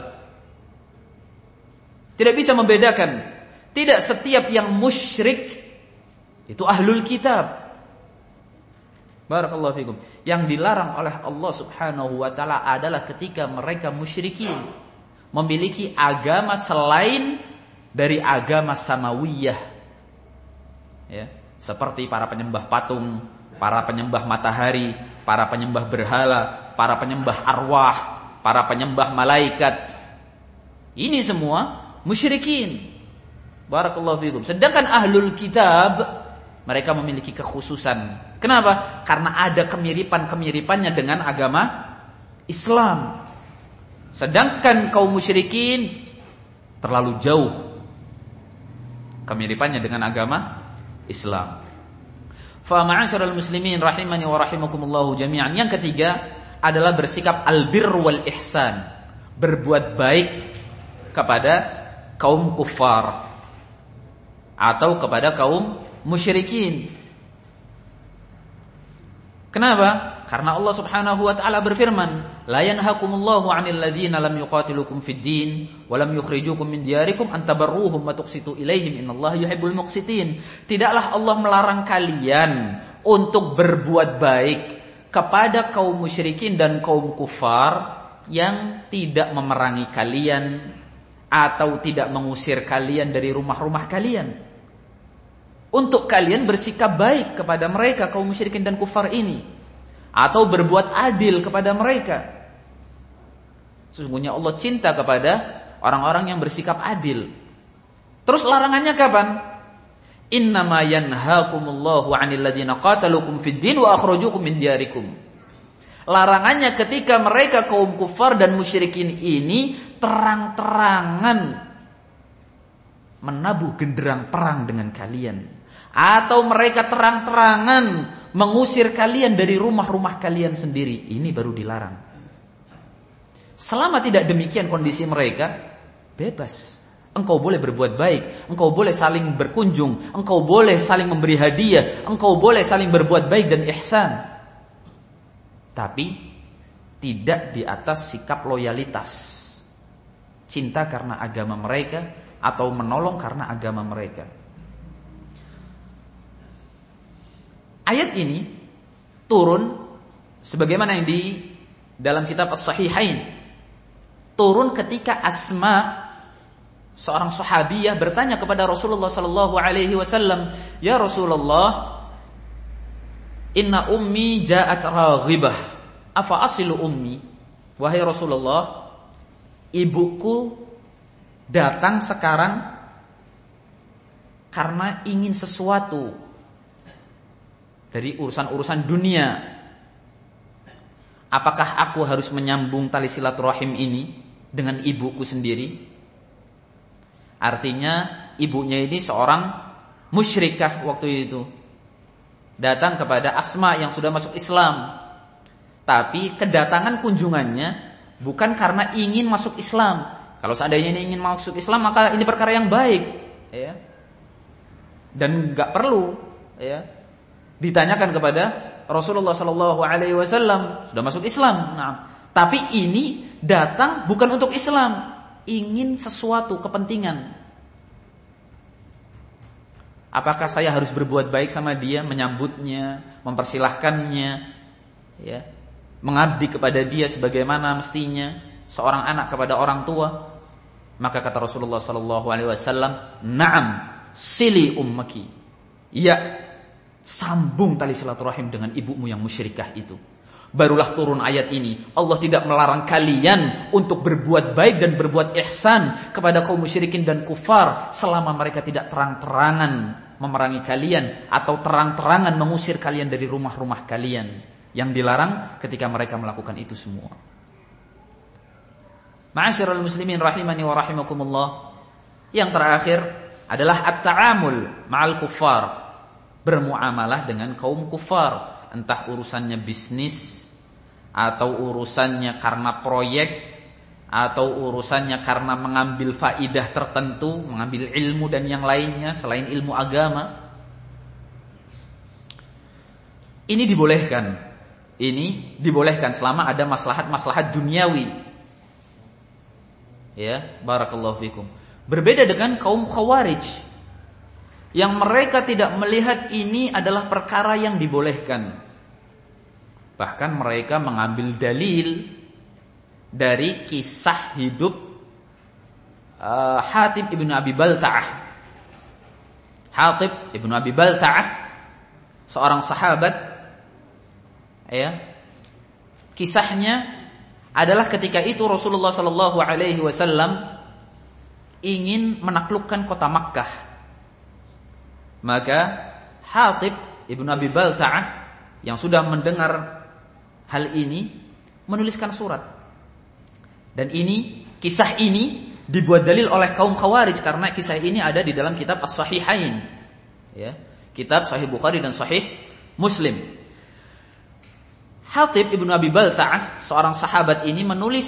Tidak bisa membedakan. Tidak setiap yang musyrik itu ahlul kitab. Barakallahu fikum. Yang dilarang oleh Allah Subhanahu wa taala adalah ketika mereka musyrikin, memiliki agama selain dari agama samawiyah. Ya, seperti para penyembah patung, para penyembah matahari, para penyembah berhala, para penyembah arwah, para penyembah malaikat. Ini semua musyrikin. Barakallahu fikum. Sedangkan ahlul kitab, mereka memiliki kekhususan. Kenapa? Karena ada kemiripan-kemiripannya dengan agama Islam. Sedangkan kaum musyrikin terlalu jauh kemiripannya dengan agama Islam. Fa ma'asyiral muslimin rahimani wa rahimakumullah jami'an. Yang ketiga adalah bersikap albir wal ihsan, berbuat baik kepada kaum kufar atau kepada kaum musyrikin. Kenapa? Karena Allah Subhanahu wa taala berfirman, "La yanhakumullahu 'anil ladzina lam yuqatilukum fid din wa lam yukhrijukum min diyarikum an tabarruhum wa tuqsitu ilaihim innallaha yuhibbul muqsitin." Tidaklah Allah melarang kalian untuk berbuat baik kepada kaum musyrikin dan kaum kufar yang tidak memerangi kalian atau tidak mengusir kalian dari rumah-rumah kalian. Untuk kalian bersikap baik kepada mereka kaum musyrikin dan kufar ini, atau berbuat adil kepada mereka. Sesungguhnya Allah cinta kepada orang-orang yang bersikap adil. Terus larangannya kapan? Innama yanhaakumullahu 'anil ladzina qataluukum fid din wa akhrajukum min diyarikum. Larangannya ketika mereka kaum kufar dan musyrikin ini terang-terangan menabuh genderang perang dengan kalian, atau mereka terang-terangan mengusir kalian dari rumah-rumah kalian sendiri. Ini baru dilarang. Selama tidak demikian kondisi mereka, bebas. Engkau boleh berbuat baik, engkau boleh saling berkunjung, engkau boleh saling memberi hadiah, engkau boleh saling berbuat baik dan ihsan. Tapi tidak di atas sikap loyalitas, cinta karena agama mereka atau menolong karena agama mereka. Ayat ini turun sebagaimana yang di dalam kitab As-Sahihain. Turun ketika Asma, seorang sahabiyah, bertanya kepada Rasulullah sallallahu alaihi wasallam, "Ya Rasulullah, inna ummi ja'at raghibah, afa asilu ummi?" Wahai Rasulullah, ibuku datang sekarang karena ingin sesuatu dari urusan-urusan dunia. Apakah aku harus menyambung tali silaturahim ini dengan ibuku sendiri? Artinya ibunya ini seorang musyrikah waktu itu, datang kepada Asma yang sudah masuk Islam. Tapi kedatangan kunjungannya bukan karena ingin masuk Islam. Kalau seandainya ini ingin masuk Islam, maka ini perkara yang baik, ya. Dan enggak perlu, ya, ditanyakan kepada Rasulullah sallallahu alaihi wasallam, sudah masuk Islam. Nah, tapi ini datang bukan untuk Islam, ingin sesuatu kepentingan. Apakah saya harus berbuat baik sama dia, menyambutnya, mempersilahkannya, ya, mengabdi kepada dia sebagaimana mestinya seorang anak kepada orang tua? Maka kata Rasulullah sallallahu alaihi wasallam, "Na'am, sili ummaki." Ya, sambung tali silaturahim dengan ibumu yang musyrikah itu. Barulah turun ayat ini. Allah tidak melarang kalian untuk berbuat baik dan berbuat ihsan kepada kaum musyrikin dan kufar selama mereka tidak terang-terangan memerangi kalian atau terang-terangan mengusir kalian dari rumah-rumah kalian. Yang dilarang ketika mereka melakukan itu semua. Ma'asyiral muslimin rahimani wa rahimakumullah. Yang terakhir adalah at-ta'amul ma'al kuffar. Bermuamalah dengan kaum kufar, entah urusannya bisnis atau urusannya karena proyek atau urusannya karena mengambil faidah tertentu, mengambil ilmu dan yang lainnya selain ilmu agama. Ini dibolehkan. Ini dibolehkan selama ada maslahat-maslahat duniawi. Ya, barakallahu fikum. Berbeda dengan kaum Khawarij yang mereka tidak melihat ini adalah perkara yang dibolehkan. Bahkan mereka mengambil dalil dari kisah hidup Hatib ibnu Abi Balta'ah. Hatib ibnu Abi Balta'ah, seorang sahabat, ya. Kisahnya adalah ketika itu Rasulullah sallallahu alaihi wasallam ingin menaklukkan kota Makkah. Maka Hatib ibnu Abi Balta'ah yang sudah mendengar hal ini menuliskan surat. Dan kisah ini dibuat dalil oleh kaum Khawarij karena kisah ini ada di dalam kitab As-Sahihain. Ya, kitab Sahih Bukhari dan Sahih Muslim. Hatib ibnu Abi Balta'ah, seorang sahabat ini menulis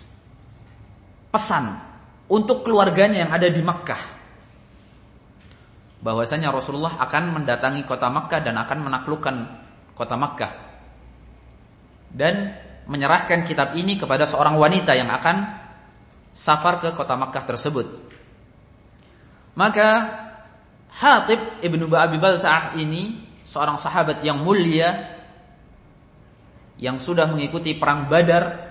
pesan untuk keluarganya yang ada di Makkah. Bahwasanya Rasulullah akan mendatangi kota Makkah dan akan menaklukkan kota Makkah. Dan menyerahkan kitab ini kepada seorang wanita yang akan safar ke kota Makkah tersebut. Maka Hatib ibnu Abi Balta'ah ini seorang sahabat yang mulia yang sudah mengikuti perang Badar.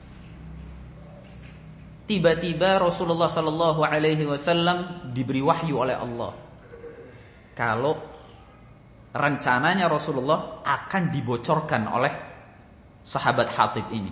Tiba-tiba Rasulullah sallallahu alaihi wasallam diberi wahyu oleh Allah kalau rencananya Rasulullah akan dibocorkan oleh sahabat Hatib ini.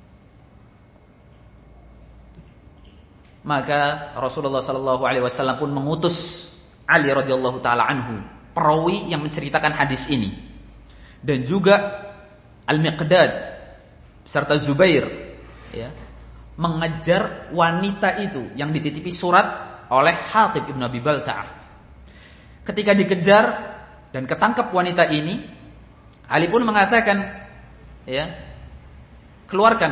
Maka Rasulullah sallallahu alaihi wasallam pun mengutus Ali radhiyallahu taala anhu, perawi yang menceritakan hadis ini, dan juga Al-Miqdad serta Zubair, ya, mengejar wanita itu yang dititipi surat oleh Hatib ibnu Abi Balta'ah. Ketika dikejar dan ketangkap wanita ini, Ali pun mengatakan, ya, keluarkan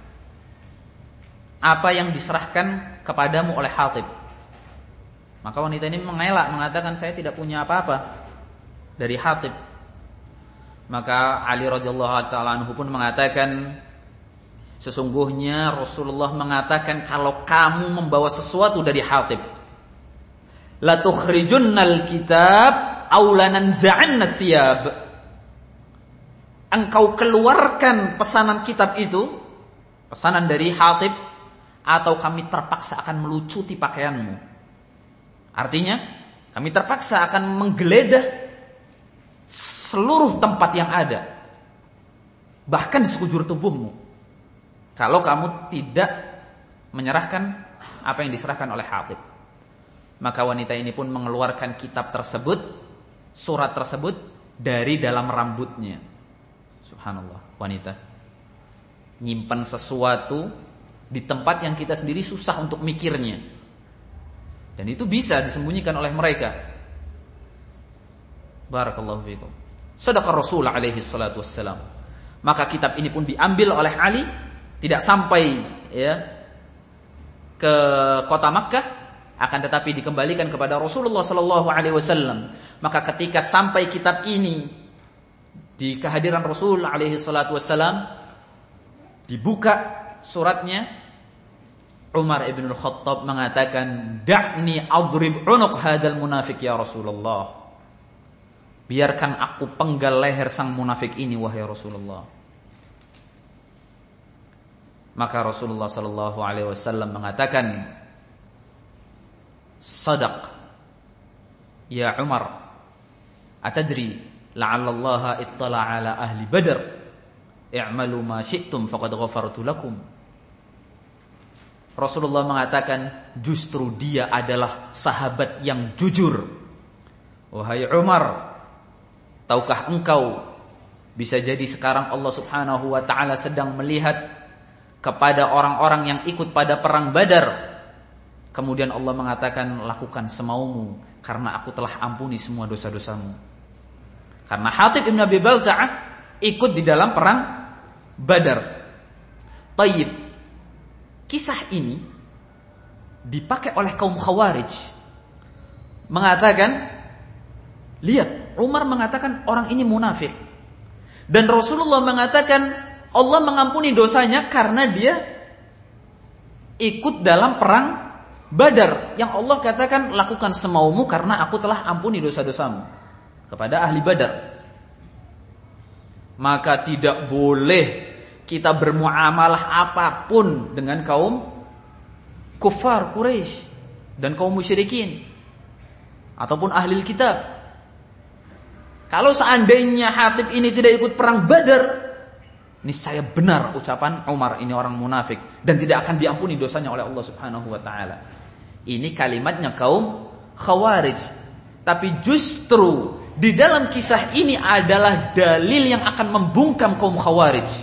apa yang diserahkan kepadamu oleh Hatib. Maka wanita ini mengelak, mengatakan saya tidak punya apa-apa dari Hatib. Maka Ali radhiyallahu taala anhu pun mengatakan, sesungguhnya Rasulullah mengatakan kalau kamu membawa sesuatu dari Hatib, la tukhrijunnal kitab aw lananza'anna thiyab. Engkau keluarkan pesanan kitab itu, pesanan dari Hatib, atau kami terpaksa akan melucuti pakaianmu. Artinya, kami terpaksa akan menggeledah seluruh tempat yang ada, bahkan di sekujur tubuhmu, kalau kamu tidak menyerahkan apa yang diserahkan oleh Hatib. Maka wanita ini pun mengeluarkan kitab tersebut, surat tersebut dari dalam rambutnya. Subhanallah, wanita nyimpan sesuatu di tempat yang kita sendiri susah untuk mikirnya, dan itu bisa disembunyikan oleh mereka. Barakallahu fikum. Shadaqa Rasul alaihi salatu wassalam. Maka kitab ini pun diambil oleh Ali, tidak sampai, ya, ke kota Makkah, akan tetapi dikembalikan kepada Rasulullah sallallahu alaihi wasallam. Maka ketika sampai kitab ini di kehadiran Rasul alaihi salatu wassalam, dibuka suratnya, Umar ibn al-Khattab mengatakan, "Da'ni adrib unuq hadal munafik ya Rasulullah." Biarkan aku penggal leher sang munafik ini wahai Rasulullah. Maka Rasulullah sallallahu alaihi wasallam mengatakan, "Sadaq ya Umar, atadri la'alla Allah ittala ala ahli Badr, i'malu ma syi'tum faqad ghafartu lakum." Rasulullah mengatakan, justru dia adalah sahabat yang jujur. Wahai Umar, tahukah engkau, bisa jadi sekarang Allah Subhanahu wa taala sedang melihat kepada orang-orang yang ikut pada perang Badar. Kemudian Allah mengatakan, lakukan semaumu karena aku telah ampuni semua dosa-dosamu. Karena Hatib ibn Abi Balta'ah ikut di dalam perang Badar. Tayyib. Kisah ini dipakai oleh kaum Khawarij. Mengatakan, lihat, Umar mengatakan orang ini munafik. Dan Rasulullah mengatakan Allah mengampuni dosanya karena dia ikut dalam perang Badar. Yang Allah katakan, lakukan semaumu karena aku telah ampuni dosa-dosamu. Kepada ahli Badar. Maka tidak boleh kita bermuamalah apapun dengan kaum kufar Quraisy dan kaum musyrikin ataupun ahli kitab. Kalau seandainya Hatib ini tidak ikut perang Badar, niscaya benar ucapan Umar, ini orang munafik dan tidak akan diampuni dosanya oleh Allah Subhanahu wa taala. Ini kalimatnya kaum Khawarij. Tapi justru di dalam kisah ini adalah dalil yang akan membungkam kaum Khawarij.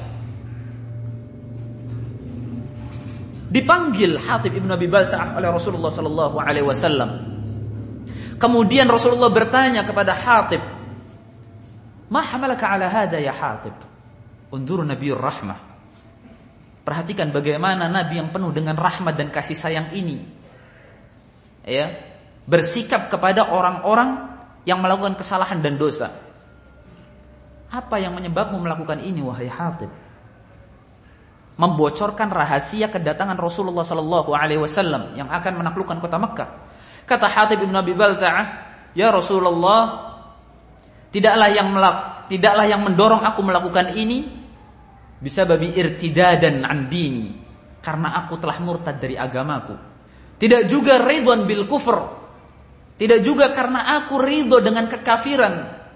Dipanggil Hatib ibn Abi Balta'ah oleh Rasulullah sallallahu alaihi wasallam. Kemudian Rasulullah bertanya kepada Hatib, "Ma hamalaka ala hada ya Hatib?" Undur Nabiur Rahmah. Perhatikan bagaimana Nabi yang penuh dengan rahmat dan kasih sayang ini, ya, bersikap kepada orang-orang yang melakukan kesalahan dan dosa. Apa yang menyebabmu melakukan ini wahai Hatib? Membocorkan rahasia kedatangan Rasulullah sallallahu alaihi wasallam yang akan menaklukkan kota Mekkah. Kata Hatib ibn Abi Balta'ah, "Ya Rasulullah, tidaklah yang mendorong aku melakukan ini bisa babi irtidadan an dini, karena aku telah murtad dari agamaku. Tidak juga ridwan bil kufr, tidak juga karena aku ridho dengan kekafiran.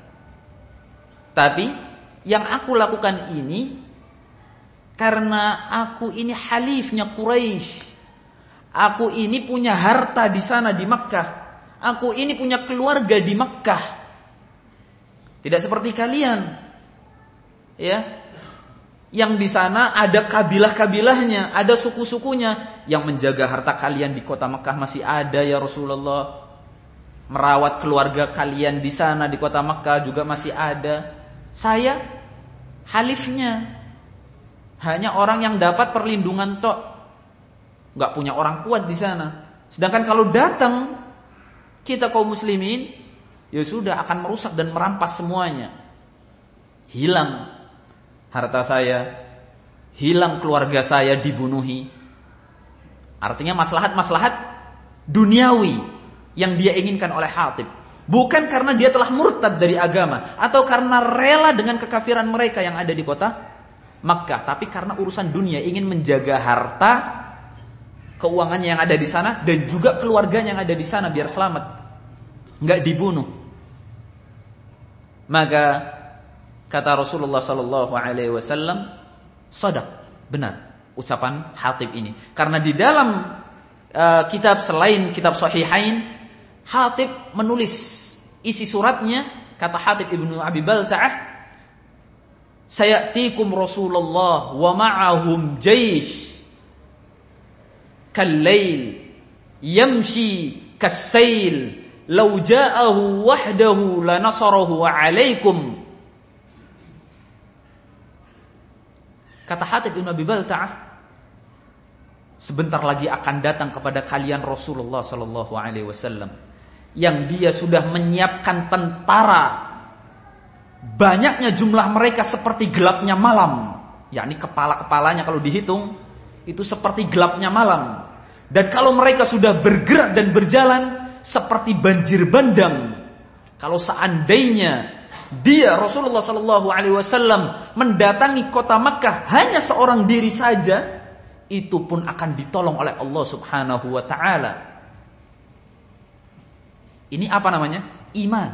Tapi yang aku lakukan ini karena aku ini halifnya Quraisy. Aku ini punya harta di sana di Makkah. Aku ini punya keluarga di Makkah. Tidak seperti kalian, ya, yang di sana ada kabilah-kabilahnya, ada suku-sukunya. Yang menjaga harta kalian di kota Makkah masih ada ya Rasulullah. Merawat keluarga kalian di sana di kota Makkah juga masih ada. Saya halifnya, hanya orang yang dapat perlindungan tok, nggak punya orang kuat di sana. Sedangkan kalau datang kita kaum muslimin, ya sudah akan merusak dan merampas semuanya. Hilang harta saya, hilang keluarga saya dibunuhi. Artinya maslahat-maslahat duniawi yang dia inginkan oleh Hatib. Bukan karena dia telah murtad dari agama atau karena rela dengan kekafiran mereka yang ada di kota Makkah, tapi karena urusan dunia, ingin menjaga harta, keuangannya yang ada di sana dan juga keluarganya yang ada di sana biar selamat, enggak dibunuh. Maka kata Rasulullah sallallahu alaihi wasallam, "Shadaq," benar ucapan Hatib ini. Karena di dalam kitab selain kitab Sahihain, Hatib menulis isi suratnya, kata Hatib ibnu Abi Balta'ah, "Sayatikum Rasulullah wa ma'ahum jaysh kal-lail yamshi kas-sayl law ja'ahu wahdahu lanasarahu 'alaikum." Kata Hatib bin Abi Balta'ah, sebentar lagi akan datang kepada kalian Rasulullah sallallahu alaihi wasallam yang dia sudah menyiapkan tentara. Banyaknya jumlah mereka seperti gelapnya malam, yakni kepala-kepalanya kalau dihitung itu seperti gelapnya malam. Dan kalau mereka sudah bergerak dan berjalan seperti banjir bandang, kalau seandainya dia Rasulullah sallallahu alaihi wasallam mendatangi kota Makkah hanya seorang diri saja, itu pun akan ditolong oleh Allah Subhanahu wa taala. Ini apa namanya? Iman.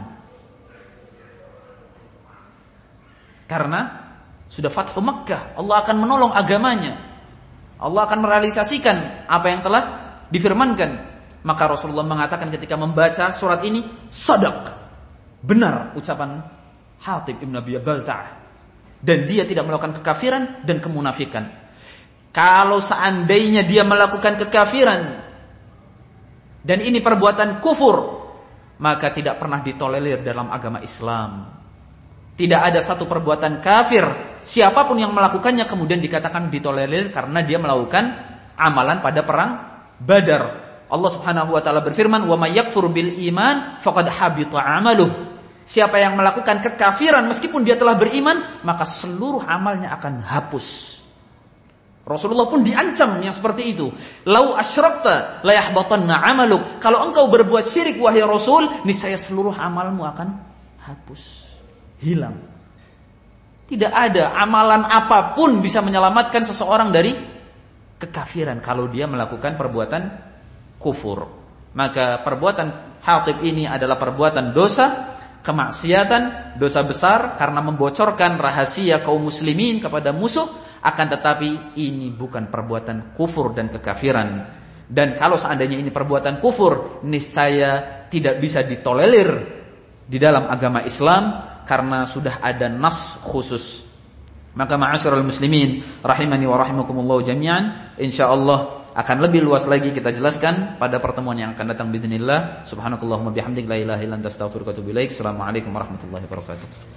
Karena sudah Fathu Makkah, Allah akan menolong agamanya. Allah akan merealisasikan apa yang telah difirmankan. Maka Rasulullah mengatakan ketika membaca surat ini, sadaq, benar ucapan Hatib ibn Abi Balta'ah, dan dia tidak melakukan kekafiran dan kemunafikan. Kalau seandainya dia melakukan kekafiran dan ini perbuatan kufur, maka tidak pernah ditolerir dalam agama Islam. Tidak ada satu perbuatan kafir, siapapun yang melakukannya kemudian dikatakan ditolerir karena dia melakukan amalan pada perang Badar. Allah Subhanahu wa taala berfirman, "Wa may yakfur bil iman faqad habita 'amaluh." Siapa yang melakukan kekafiran meskipun dia telah beriman, maka seluruh amalnya akan hapus. Rasulullah pun diancam yang seperti itu. Lau asyrakta la yahbatanna 'amaluk. Kalau engkau berbuat syirik wahai Rasul, niscaya seluruh amalmu akan hapus, hilang. Tidak ada amalan apapun bisa menyelamatkan seseorang dari kekafiran kalau dia melakukan perbuatan kufur. Maka perbuatan Hatib ini adalah perbuatan dosa, kemaksiatan, dosa besar karena membocorkan rahasia kaum muslimin kepada musuh. Akan tetapi ini bukan perbuatan kufur dan kekafiran. Dan kalau seandainya ini perbuatan kufur, niscaya tidak bisa ditolerir di dalam agama Islam karena sudah ada nas khusus. Maka ma'asyiral muslimin rahimani wa rahimakumullah jami'an, insyaallah akan lebih luas lagi kita jelaskan pada pertemuan yang akan datang biidznillah. Subhanakallahumma bihamdik la ilaha illa anta astaghfiruka wa atubu ilaik. Assalamualaikum warahmatullahi wabarakatuh.